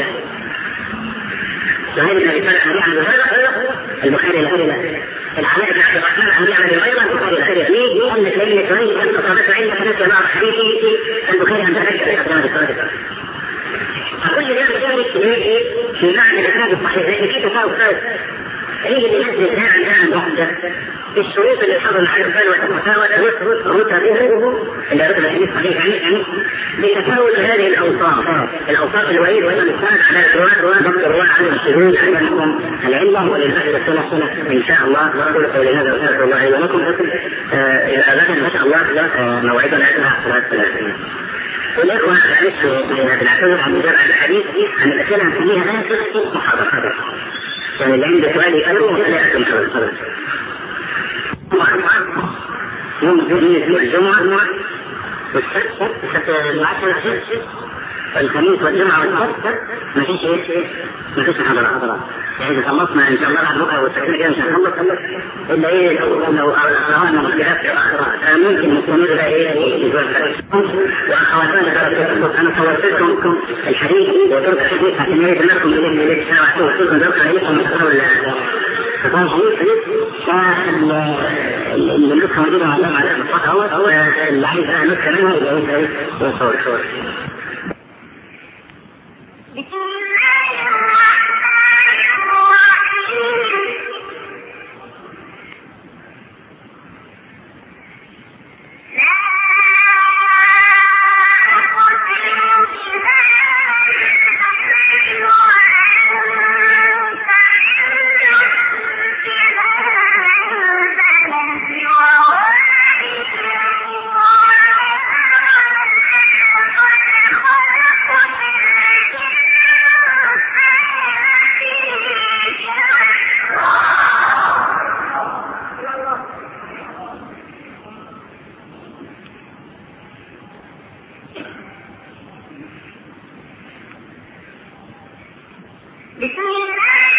سهيل بن أبي صالح عن البخاري لا. العلاء بن عبد الرحمن عن ابي هريره البخاري لا. ليه؟ لأن كلمة سهيل كانت أصابته عند ناس بعض حديثه البخاري عندها حديث. فكل ده يشارك في معنى الإسناد الصحيح، لأن في تفاوت. هي اللي ينزل عن واحدة الشروط اللي حضر على البال وتتفاوت رتبه اللي رتب الحديث صحيح يعني بتفاوت هذه الأوصاف الوعيد والإنسان على الرواة عن الشذوذ عندكم العلة وللأهل الصلاة إن شاء الله. أقول قولي هذا وأستغفر الله ولكم. إلى غدا إن شاء الله موعدنا على الصلاة. والإخوة بنعتذر عن مجرد الحديث عن الأسئلة نسميها آخر محاضرة، يعني اللي عنده سؤال يسأله ولا أكثر محاضرة. يوم الجمعة والسبت العشر والخميس والجمعة والسبت ما فيش محاضرات. يعني إذا خلصنا إن شاء الله بعد بكرة والسكنة كده مش هنخلص إلا إيه لو أردنا مصلحات أخرى ممكن نستمر بقى وأخواتنا أنا صورت لكم الحديث وترك الحديث عشان يدمركم إليه الساعة وصلكم ذلك عليكم اللي نسخة موجودة على المصطفى هو اللي عايز نسخة منها يبقى يصور. بسم الله